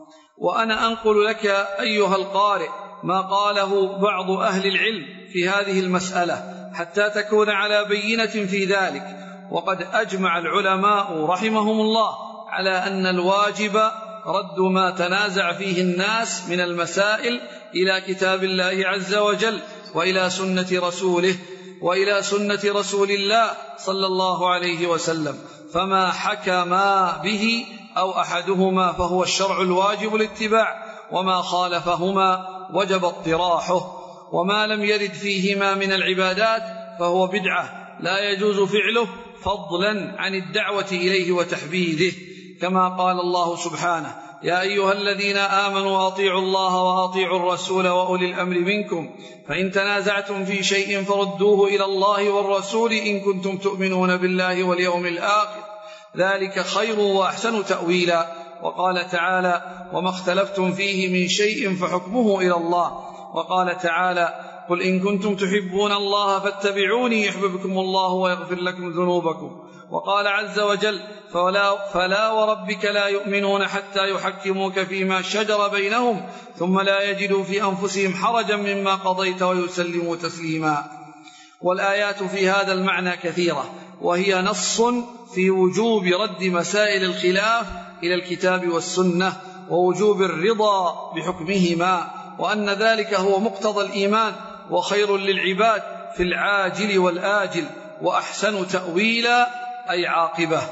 وأنا أنقل لك أيها القارئ ما قاله بعض أهل العلم في هذه المسألة حتى تكون على بينة في ذلك. وقد أجمع العلماء رحمهم الله على أن الواجب رد ما تنازع فيه الناس من المسائل إلى كتاب الله عز وجل وإلى سنة رسوله وإلى سنة رسول الله صلى الله عليه وسلم، فما حكما به أو أحدهما فهو الشرع الواجب الاتباع، وما خالفهما وجب اطراحه. وما لم يرد فيهما من العبادات فهو بدعة لا يجوز فعله فضلا عن الدعوة إليه وتحبيذه، كما قال الله سبحانه: يا أيها الذين آمنوا أطيعوا الله وأطيعوا الرسول وأولي الأمر منكم فإن تنازعتم في شيء فردوه إلى الله والرسول إن كنتم تؤمنون بالله واليوم الآخر ذلك خير وأحسن تأويلا. وقال تعالى وما اختلفتم فيه من شيء فحكمه إلى الله. وقال تعالى قل إن كنتم تحبون الله فاتبعوني يحببكم الله ويغفر لكم ذنوبكم. وقال عز وجل فلا, فلا وربك لا يؤمنون حتى يحكموك فيما شجر بينهم ثم لا يجدوا في أنفسهم حرجا مما قضيت ويسلموا تسليما. والآيات في هذا المعنى كثيرة، وهي نص في وجوب رد مسائل الخلاف إلى الكتاب والسنة ووجوب الرضا بحكمهما، وأن ذلك هو مقتضى الإيمان وخير للعباد في العاجل والآجل وأحسن تأويلا أي عاقبة.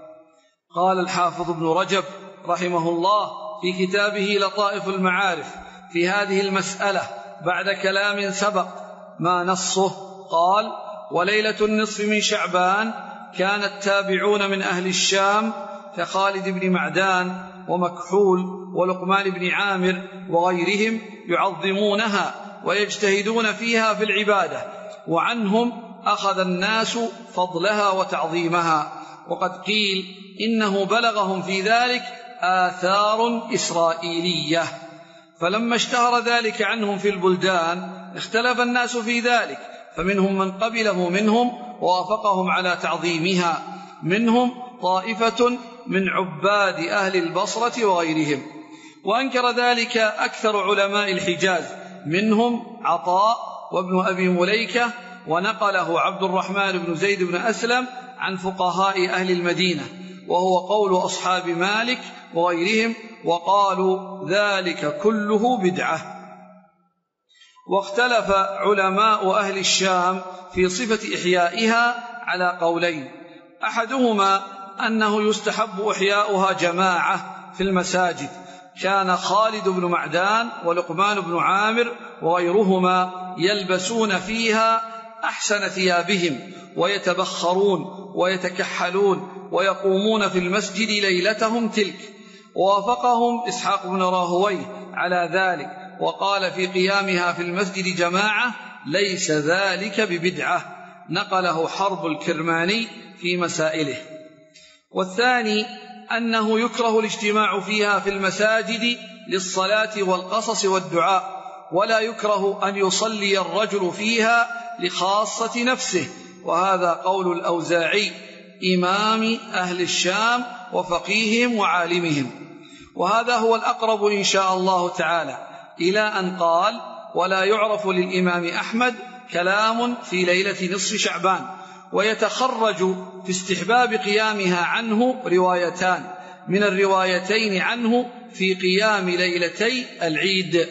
قال الحافظ ابن رجب رحمه الله في كتابه لطائف المعارف في هذه المسألة بعد كلام سبق ما نصه قال وليلة النصف من شعبان كان التابعون من أهل الشام كخالد بن معدان ومكحول ولقمان بن عامر وغيرهم يعظمونها ويجتهدون فيها في العبادة، وعنهم أخذ الناس فضلها وتعظيمها. وقد قيل إنه بلغهم في ذلك آثار إسرائيلية، فلما اشتهر ذلك عنهم في البلدان اختلف الناس في ذلك، فمنهم من قبله منهم ووافقهم على تعظيمها، منهم طائفة من عباد أهل البصرة وغيرهم. وأنكر ذلك أكثر علماء الحجاز، منهم عطاء وابن أبي مليكة، ونقله عبد الرحمن بن زيد بن أسلم عن فقهاء أهل المدينة، وهو قول أصحاب مالك وغيرهم، وقالوا ذلك كله بدعة. واختلف علماء أهل الشام في صفة إحيائها على قولين، أحدهما أنه يستحب إحياؤها جماعة في المساجد، كان خالد بن معدان ولقمان بن عامر وغيرهما يلبسون فيها أحسن ثيابهم ويتبخرون ويتكحلون ويقومون في المسجد ليلتهم تلك. ووافقهم إسحاق بن راهويه على ذلك، وقال في قيامها في المسجد جماعة ليس ذلك ببدعة، نقله حرب الكرماني في مسائله. والثاني أنه يكره الاجتماع فيها في المساجد للصلاة والقصص والدعاء، ولا يكره أن يصلي الرجل فيها لخاصة نفسه، وهذا قول الأوزاعي إمام أهل الشام وفقيهم وعالمهم، وهذا هو الأقرب إن شاء الله تعالى، إلى أن قال ولا يعرف للإمام أحمد كلام في ليلة نصف شعبان. ويتخرج في استحباب قيامها عنه روايتان، من الروايتين عنه في قيام ليلتي العيد،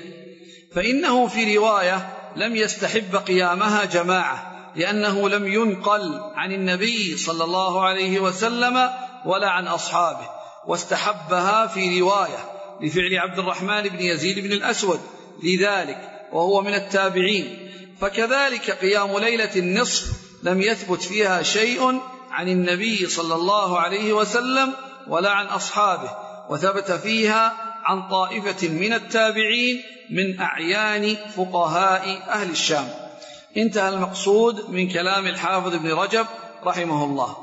فإنه في رواية لم يستحب قيامها جماعة، لأنه لم ينقل عن النبي صلى الله عليه وسلم ولا عن أصحابه، واستحبها في رواية لفعل عبد الرحمن بن يزيد بن الأسود لذلك، وهو من التابعين. فكذلك قيام ليلة النصف لم يثبت فيها شيء عن النبي صلى الله عليه وسلم ولا عن أصحابه، وثبت فيها عن طائفة من التابعين من أعيان فقهاء أهل الشام. انتهى المقصود من كلام الحافظ ابن رجب رحمه الله.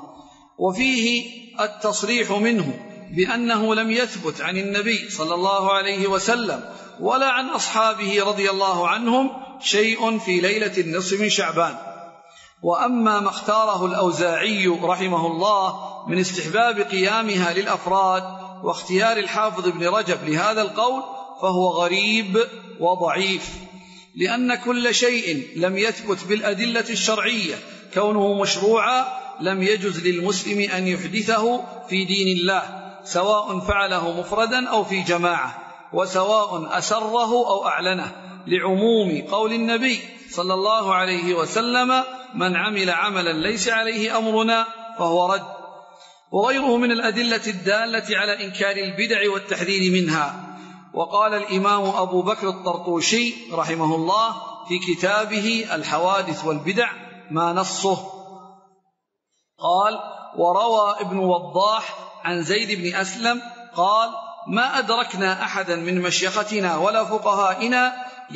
وفيه التصريح منه بأنه لم يثبت عن النبي صلى الله عليه وسلم ولا عن أصحابه رضي الله عنهم شيء في ليلة النصف من شعبان. وأما ما اختاره الأوزاعي رحمه الله من استحباب قيامها للأفراد واختيار الحافظ ابن رجب لهذا القول فهو غريب وضعيف، لأن كل شيء لم يثبت بالأدلة الشرعية كونه مشروعا لم يجز للمسلم أن يحدثه في دين الله، سواء فعله مفردا أو في جماعة، وسواء أسره أو أعلنه، لعموم قول النبي صلى الله عليه وسلم من عمل عملا ليس عليه أمرنا فهو رد، وغيره من الأدلة الدالة على إنكار البدع والتحذير منها. وقال الإمام أبو بكر الطرطوشي رحمه الله في كتابه الحوادث والبدع ما نصه، قال وروى ابن وضاح عن زيد بن أسلم قال ما أدركنا أحدا من مشيختنا ولا فقهائنا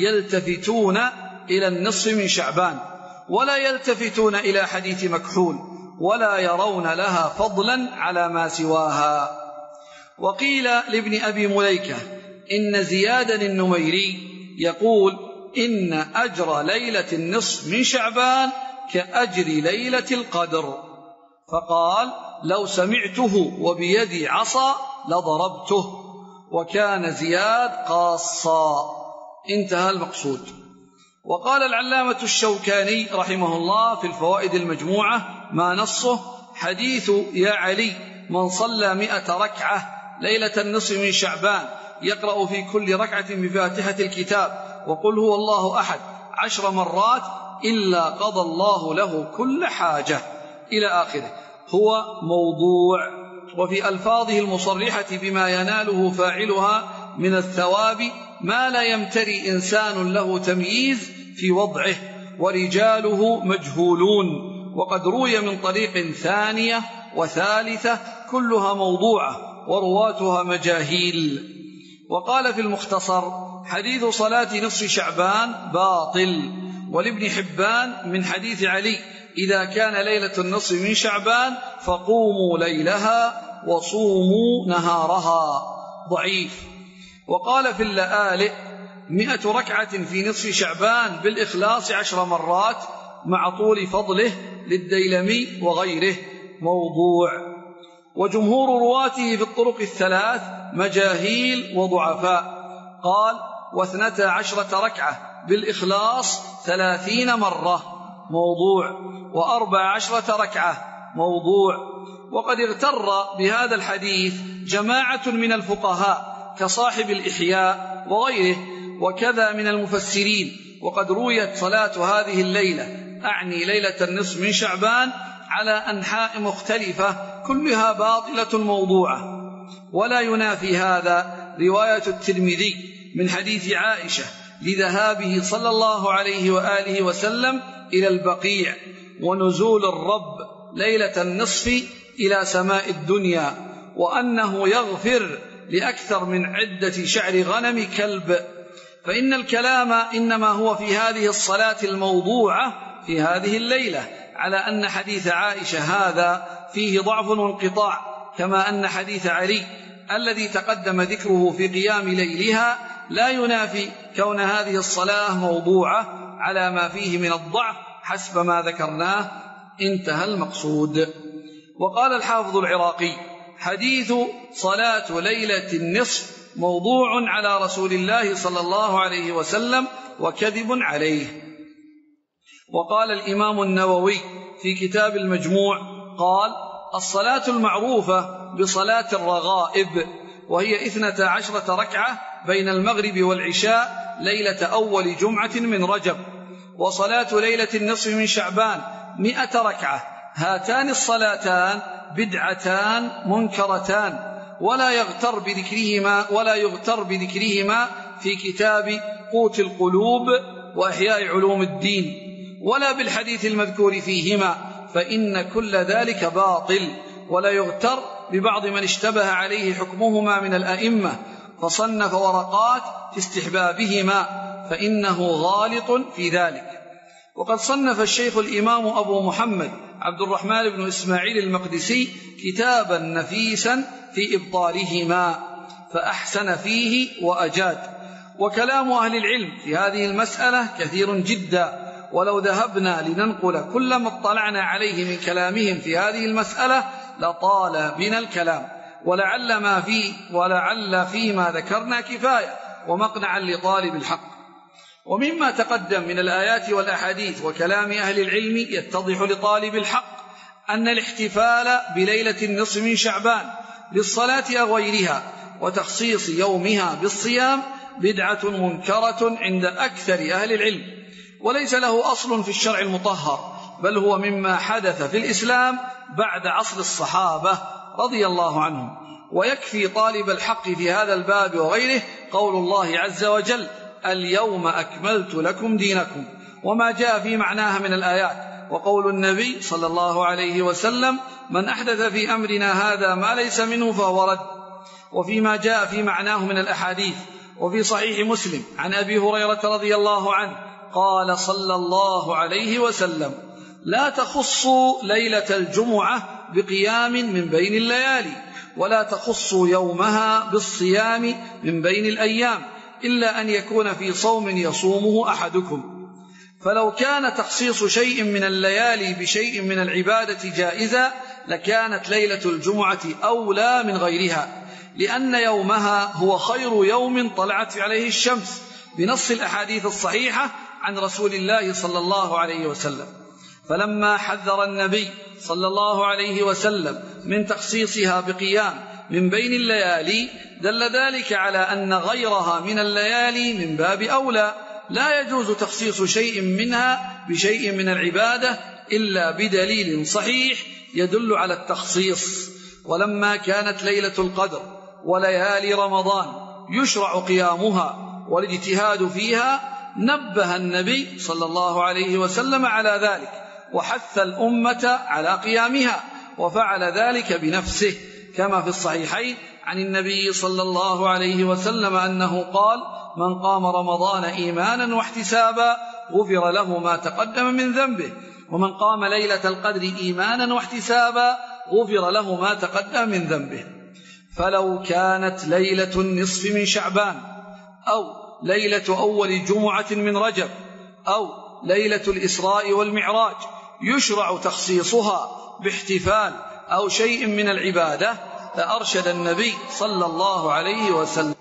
يلتفتون إلى النصف من شعبان، ولا يلتفتون إلى حديث مكحول، ولا يرون لها فضلا على ما سواها. وقيل لابن أبي مليكة إن زيادا النميري يقول إن أجر ليلة النصف من شعبان كأجر ليلة القدر، فقال لو سمعته وبيدي عصا لضربته، وكان زياد قاصا. انتهى المقصود. وقال العلامة الشوكاني رحمه الله في الفوائد المجموعة ما نصه حديث يا علي من صلى مئة ركعة ليلة النصف من شعبان يقرأ في كل ركعة بفاتحة الكتاب وقل هو الله أحد عشر مرات إلا قضى الله له كل حاجة إلى آخره، هو موضوع. وفي ألفاظه المصرحة بما يناله فاعلها من الثواب ما لا يمتري إنسان له تمييز في وضعه، ورجاله مجهولون، وقد روي من طريق ثانية وثالثة كلها موضوعة ورواتها مجاهيل. وقال في المختصر حديث صلاة نصف شعبان باطل. ولابن حبان من حديث علي إذا كان ليلة النصف من شعبان فقوموا ليلها وصوموا نهارها، ضعيف. وقال في اللآلئ مئة ركعة في نصف شعبان بالإخلاص عشر مرات مع طول فضله للديلمي وغيره، موضوع. وجمهور رواته في الطرق الثلاث مجاهيل وضعفاء. قال واثنتا عشرة ركعة بالإخلاص ثلاثين مرة، موضوع. وأربع عشرة ركعة، موضوع. وقد اغتر بهذا الحديث جماعة من الفقهاء كصاحب الإحياء وغيره، وكذا من المفسرين. وقد رويت صلاة هذه الليلة أعني ليلة النصف من شعبان على أنحاء مختلفة كلها باطلة موضوعة. ولا ينافي هذا رواية الترمذي من حديث عائشة لذهابه صلى الله عليه وآله وسلم إلى البقيع ونزول الرب ليلة النصف إلى سماء الدنيا، وأنه يغفر لأكثر من عدة شعر غنم كلب. فإن الكلام إنما هو في هذه الصلاة الموضوعة في هذه الليلة، على أن حديث عائشة هذا فيه ضعف وانقطاع، كما أن حديث علي الذي تقدم ذكره في قيام ليلها لا ينافي كون هذه الصلاة موضوعة على ما فيه من الضعف حسب ما ذكرناه. انتهى المقصود. وقال الحافظ العراقي حديث صلاة ليلة النصف موضوع على رسول الله صلى الله عليه وسلم وكذب عليه. وقال الإمام النووي في كتاب المجموع قال الصلاة المعروفة بصلاة الرغائب، وهي اثنتا عشرة ركعة بين المغرب والعشاء ليلة أول جمعة من رجب. وصلاة ليلة النصف من شعبان مئة ركعة. هاتان الصلاتان بدعتان منكرتان، ولا يغتر بذكرهما ولا يغتر بذكرهما في كتاب قوت القلوب وإحياء علوم الدين، ولا بالحديث المذكور فيهما، فإن كل ذلك باطل. ولا يغتر ببعض من اشتبه عليه حكمهما من الأئمة فصنف ورقات في استحبابهما، فإنه غالط في ذلك. وقد صنف الشيخ الإمام أبو محمد عبد الرحمن بن إسماعيل المقدسي كتابا نفيسا في إبطالهما، فأحسن فيه وأجاد. وكلام أهل العلم في هذه المسألة كثير جدا، ولو ذهبنا لننقل كل ما اطلعنا عليه من كلامهم في هذه المسألة لطال بنا الكلام، ولعل ما فيه ولعل فيما ذكرنا كفاية ومقنعا لطالب الحق. ومما تقدم من الآيات والأحاديث وكلام أهل العلم يتضح لطالب الحق أن الاحتفال بليلة النصف من شعبان للصلاة أو غيرها وتخصيص يومها بالصيام بدعة منكرة عند أكثر أهل العلم، وليس له أصل في الشرع المطهر، بل هو مما حدث في الإسلام بعد عصر الصحابة رضي الله عنهم. ويكفي طالب الحق في هذا الباب وغيره قول الله عز وجل اليوم أكملت لكم دينكم، وما جاء في معناها من الآيات، وقول النبي صلى الله عليه وسلم من أحدث في أمرنا هذا ما ليس منه فهو رد. وفيما جاء في معناه من الأحاديث. وفي صحيح مسلم عن أبي هريرة رضي الله عنه قال صلى الله عليه وسلم: لا تخصوا ليلة الجمعة بقيام من بين الليالي، ولا تخصوا يومها بالصيام من بين الأيام، إلا أن يكون في صوم يصومه أحدكم. فلو كان تخصيص شيء من الليالي بشيء من العبادة جائزا لكانت ليلة الجمعة أولى من غيرها، لأن يومها هو خير يوم طلعت عليه الشمس بنص الأحاديث الصحيحة عن رسول الله صلى الله عليه وسلم. فلما حذر النبي صلى الله عليه وسلم من تخصيصها بقيام من بين الليالي دل ذلك على أن غيرها من الليالي من باب أولى، لا يجوز تخصيص شيء منها بشيء من العبادة إلا بدليل صحيح يدل على التخصيص. ولما كانت ليلة القدر وليالي رمضان يشرع قيامها والاجتهاد فيها نبه النبي صلى الله عليه وسلم على ذلك، وحث الأمة على قيامها، وفعل ذلك بنفسه كما في الصحيحين عن النبي صلى الله عليه وسلم أنه قال: من قام رمضان إيمانا واحتسابا غفر له ما تقدم من ذنبه، ومن قام ليلة القدر إيمانا واحتسابا غفر له ما تقدم من ذنبه. فلو كانت ليلة النصف من شعبان أو ليلة أول جمعة من رجب أو ليلة الإسراء والمعراج يشرع تخصيصها باحتفال أو شيء من العبادة لأرشد النبي صلى الله عليه وسلم.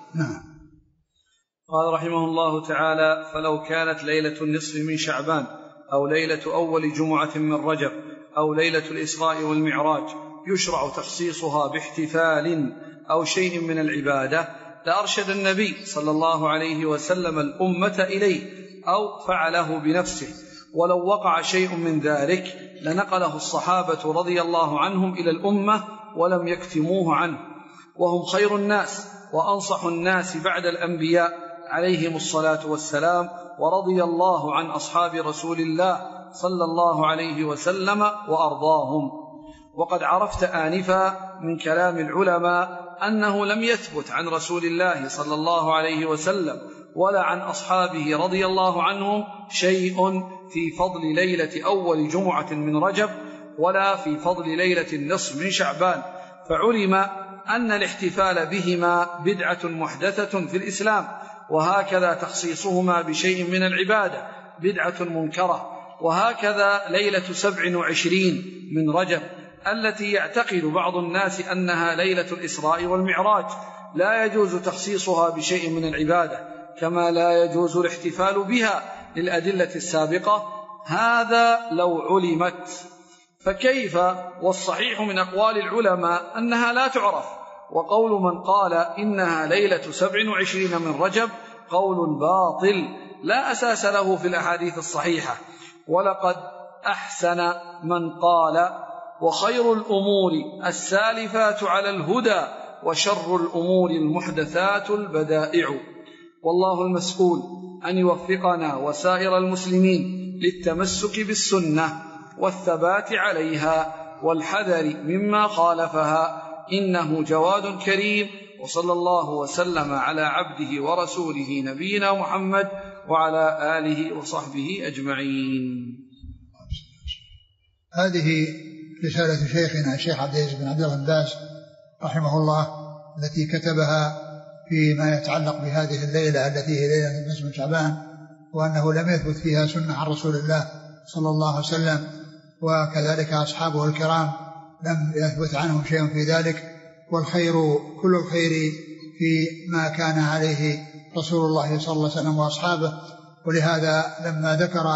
قال رحمه الله تعالى: فلو كانت ليلة النصف من شعبان أو ليلة أول جمعة من رجب أو ليلة الإسراء والمعراج يشرع تخصيصها باحتفال أو شيء من العبادة لأرشد النبي صلى الله عليه وسلم الأمة إليه أو فعله بنفسه، ولو وقع شيء من ذلك لنقله الصحابة رضي الله عنهم إلى الأمة ولم يكتموه عنه، وهم خير الناس وأنصح الناس بعد الأنبياء عليهم الصلاة والسلام، ورضي الله عن أصحاب رسول الله صلى الله عليه وسلم وأرضاهم. وقد عرفت آنفا من كلام العلماء أنه لم يثبت عن رسول الله صلى الله عليه وسلم ولا عن أصحابه رضي الله عنهم شيء في فضل ليلة أول جمعة من رجب ولا في فضل ليلة النصف من شعبان، فعلم أن الاحتفال بهما بدعة محدثة في الإسلام، وهكذا تخصيصهما بشيء من العبادة بدعة منكرة. وهكذا ليلة سبع وعشرين من رجب التي يعتقد بعض الناس أنها ليلة الإسراء والمعراج لا يجوز تخصيصها بشيء من العبادة، كما لا يجوز الاحتفال بها للأدلة السابقة، هذا لو علمت. فكيف والصحيح من أقوال العلماء أنها لا تعرف، وقول من قال إنها ليلة سبع وعشرين من رجب قول باطل لا أساس له في الأحاديث الصحيحة. ولقد أحسن من قال: وخير الأمور السالفات على الهدى وشر الأمور المحدثات البدائع. والله المسؤول أن يوفقنا وسائر المسلمين للتمسك بالسنة والثبات عليها والحذر مما خالفها، إنه جواد كريم. وصلى الله وسلم على عبده ورسوله نبينا محمد وعلى آله وصحبه أجمعين. هذه رسالة شيخنا الشيخ عبد العزيز بن عبد الله بن باز رحمه الله التي كتبها فيما يتعلق بهذه الليلة التي هي ليلة النصف من شعبان، وأنه لم يثبت فيها سنة عن رسول الله صلى الله عليه وسلم، وكذلك أصحابه الكرام لم يثبت عنهم شيء في ذلك، والخير كل الخير في ما كان عليه رسول الله صلى الله عليه وسلم وأصحابه. ولهذا لما ذكر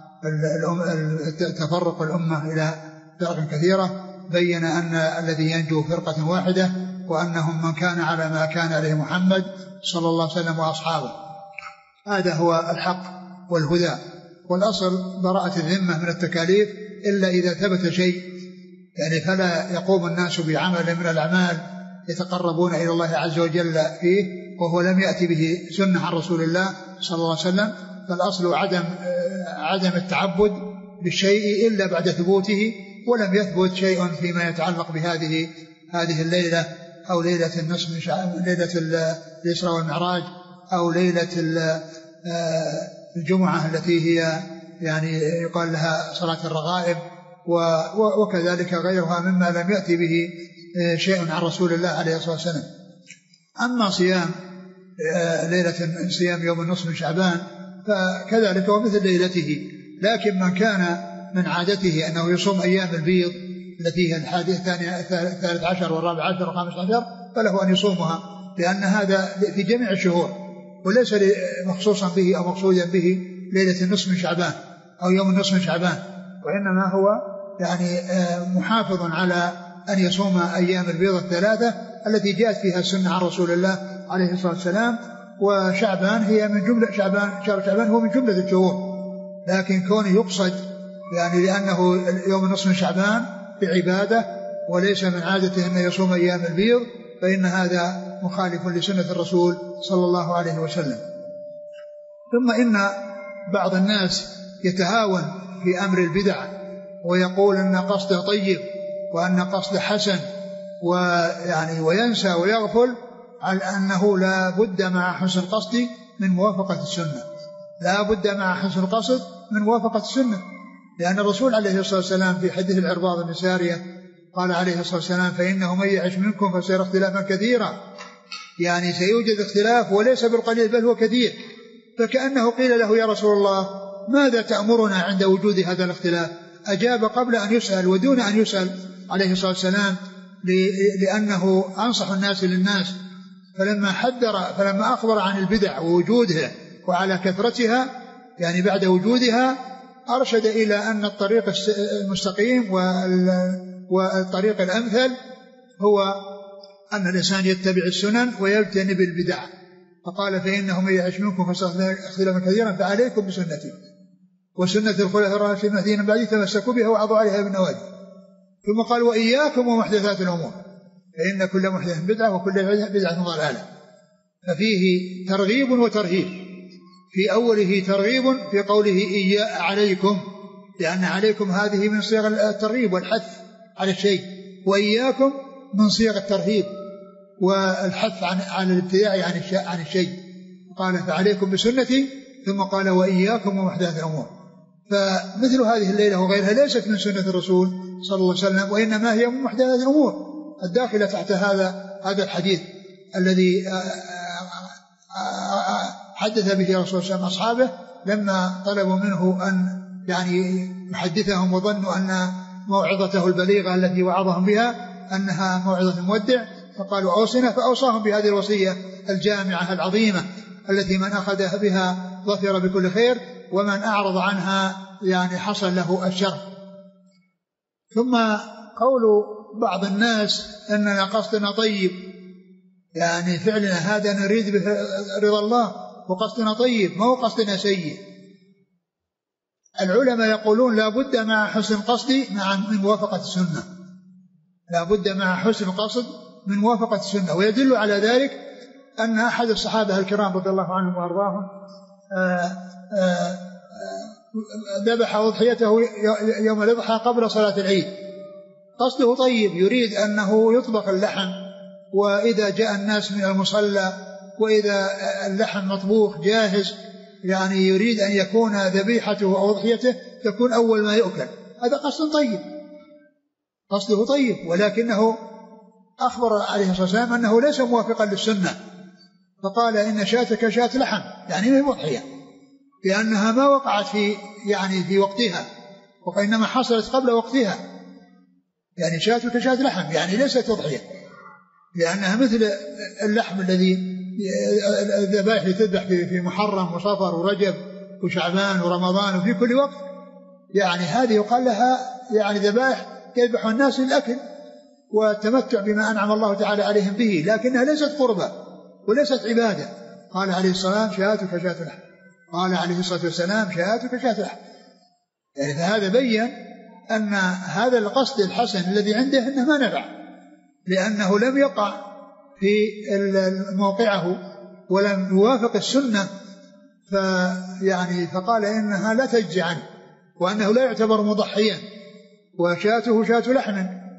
تفرق الأمة إلى فرق كثيرة بين أن الذي ينجو فرقة واحدة، وأنهم من كان على ما كان عليه محمد صلى الله عليه وسلم وأصحابه. هذا هو الحق والهدى، والأصل براءة الذمة من التكاليف إلا إذا ثبت شيء، يعني فلا يقوم الناس بعمل من الأعمال يتقربون إلى الله عز وجل فيه وهو لم يأتي به سنة عن رسول الله صلى الله عليه وسلم، فالأصل عدم عدم التعبد بالشيء إلا بعد ثبوته، ولم يثبت شيء فيما يتعلق بهذه هذه الليلة أو ليلة النصف من شعبان، ليلة الإسراء والمعراج، أو ليلة الجمعة التي هي يعني يقال لها صلاة الرغائب، وكذلك غيرها مما لم يأتي به شيء عن رسول الله عليه الصلاة والسلام. أما صيام ليلة صيام يوم النصف من شعبان فكذلك ومثل ليلته، لكن من كان من عادته أنه يصوم أيام البيض التي هي الحادي الثالث عشر والرابع عشر والخامس عشر فله أن يصومها، لأن هذا في جميع الشهور وليس مخصوصا به أو مقصودا به ليلة النصف من شعبان أو يوم النصف من شعبان، وإنما هو يعني محافظ على أن يصوم أيام البيض الثلاثة التي جاءت فيها السنة عن رسول الله عليه الصلاة والسلام. وشعبان هي من جملة شعبان شهر شعبان هو من جملة الشهور، لكن كونه يقصد يعني لأنه يوم النصف من شعبان بعبادة وليس من عادته أن يصوم أيام البيض، فإن هذا مخالف لسنة الرسول صلى الله عليه وسلم. ثم إن بعض الناس يتهاون في أمر البدع ويقول أن قصده طيب وأن قصده حسن، ويعني وينسى ويغفل على أنه لا بد مع حسن القصد من موافقة السنة، لا بد مع حسن القصد من موافقة السنة، لأن الرسول عليه الصلاة والسلام في حديث العرباض بن سارية قال عليه الصلاة والسلام: فإنه من يعش منكم فسيرى اختلافا كثيرا، يعني سيوجد اختلاف وليس بالقليل بل هو كثير. فكأنه قيل له: يا رسول الله ماذا تأمرنا عند وجود هذا الاختلاف؟ أجاب قبل أن يسأل ودون أن يسأل عليه الصلاة والسلام، لأنه أنصح الناس للناس. فلما حذر فلما أخبر عن البدع ووجودها وعلى كثرتها يعني بعد وجودها، أرشد إلى أن الطريق المستقيم والطريق الأمثل هو أن الإنسان يتبع السنن ويجتنب البدع. فقال: فإنه من يعش منكم فسيرى اختلافا كثيرا فعليكم بسنتي وسنة الخلفاء الراشدين المهديين من بعدي تمسكوا بها وعضوا عليها بالنواجذ. ثم قال: وإياكم ومحدثات الأمور فإن كل محدث بدعة وكل بدعة ضلالة. ففيه ترغيب وترهيب، في أوله ترغيب في قوله إيا عليكم، لأن عليكم هذه من صيغ الترغيب والحث على الشيء، وإياكم من صيغ الترهيب والحث عن عن الابتداع عن الشيء. قال: فعليكم بسنتي، ثم قال: وإياكم ومحدثات الأمور. فمثل هذه الليلة وغيرها ليست من سنة الرسول صلى الله عليه وسلم، وإنما هي من محدثات الأمور الداخلة تحت هذا هذا الحديث الذي حدث به الرسول صلى الله عليه وسلم أصحابه لما طلبوا منه أن يعني يحدثهم وظنوا أن موعظته البليغة التي وعظهم بها أنها موعظة مودع، فقالوا: أوصنا، فأوصاهم بهذه الوصية الجامعة العظيمة التي من أخذ بها ظفر بكل خير، ومن أعرض عنها يعني حصل له الشر. ثم قول بعض الناس أننا قصدنا طيب، يعني فعلنا هذا نريد به رضا الله وقصدنا طيب ما هو قصدنا سيء. العلماء يقولون لا بد مع حسن القصد مع من موافقة السنة، لا بد مع حسن القصد من موافقة السنة. ويدل على ذلك أن أحد الصحابة الكرام رضي الله عنهم وأرضاهم ذبح أضحيته يوم الأضحى قبل صلاة العيد، قصده طيب، يريد أنه يطبخ اللحم، وإذا جاء الناس من المصلى وإذا اللحم مطبوخ جاهز يعني يريد أن يكون ذبيحته أو أضحيته تكون أول ما يؤكل. هذا قصد طيب، قصده طيب، ولكنه أخبر عليه الصلاة والسلام أنه ليس موافقا للسنة، فقال: إن شاتك شات لحم، يعني من أضحية، لأنها ما وقعت في يعني في وقتها، وإنما حصلت قبل وقتها. يعني شاتك شات لحم يعني ليست أضحية، لأنها مثل اللحم الذي الذبائح تذبح في محرم وصفر ورجب وشعبان ورمضان وفي كل وقت، يعني هذه يقال لها يعني ذبائح يذبح الناس للأكل والتمتع بما أنعم الله تعالى عليهم به، لكنها ليست قربة وليست عبادة. قال عليه الصلاة والسلام: شاتك شات لحم، قال عليه الصلاة والسلام: شاتك شات لحم. يعني فهذا بين أن هذا القصد الحسن الذي عنده إنه ما نفع، لأنه لم يقع في موقعه ولم يوافق السنة، فيعني فقال إنها لا تجزي عنه، وأنه لا يعتبر مضحيا، وشاته شات لحم.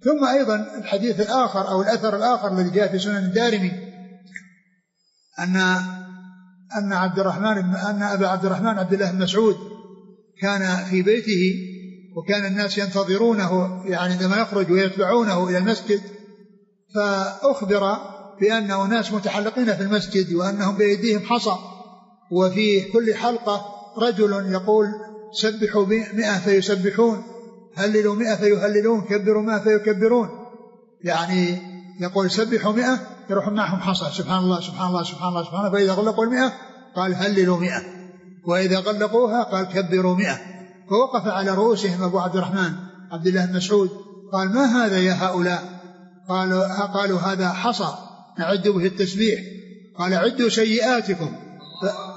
ثم أيضا الحديث الآخر أو الأثر الآخر الذي جاء في سنن الدارمي أن أن عبد الرحمن أن أبا عبد الرحمن عبد الله بن مسعود كان في بيته وكان الناس ينتظرونه يعني عندما يخرج ويتبعونه إلى المسجد، فأخبر بأن أناس متحلقين في المسجد وأنهم بأيديهم حصى، وفي كل حلقة رجل يقول سبحوا مئة فيسبحون، هللوا مئة فيهللون، كبروا مئة فيكبرون، يعني يقول سبحوا مئة يروح معهم حصى، سبحان الله سبحان الله سبحان الله سبحان الله، فإذا غلقوا المئة قال هللوا مئة، وإذا غلقوها قال كبروا مئة. فوقف على رؤوسهم أبو عبد الرحمن عبد الله بن مسعود قال ما هذا يا هؤلاء؟ قالوا, قالوا هذا حصى نعد به التسبيح. قال عدوا سيئاتكم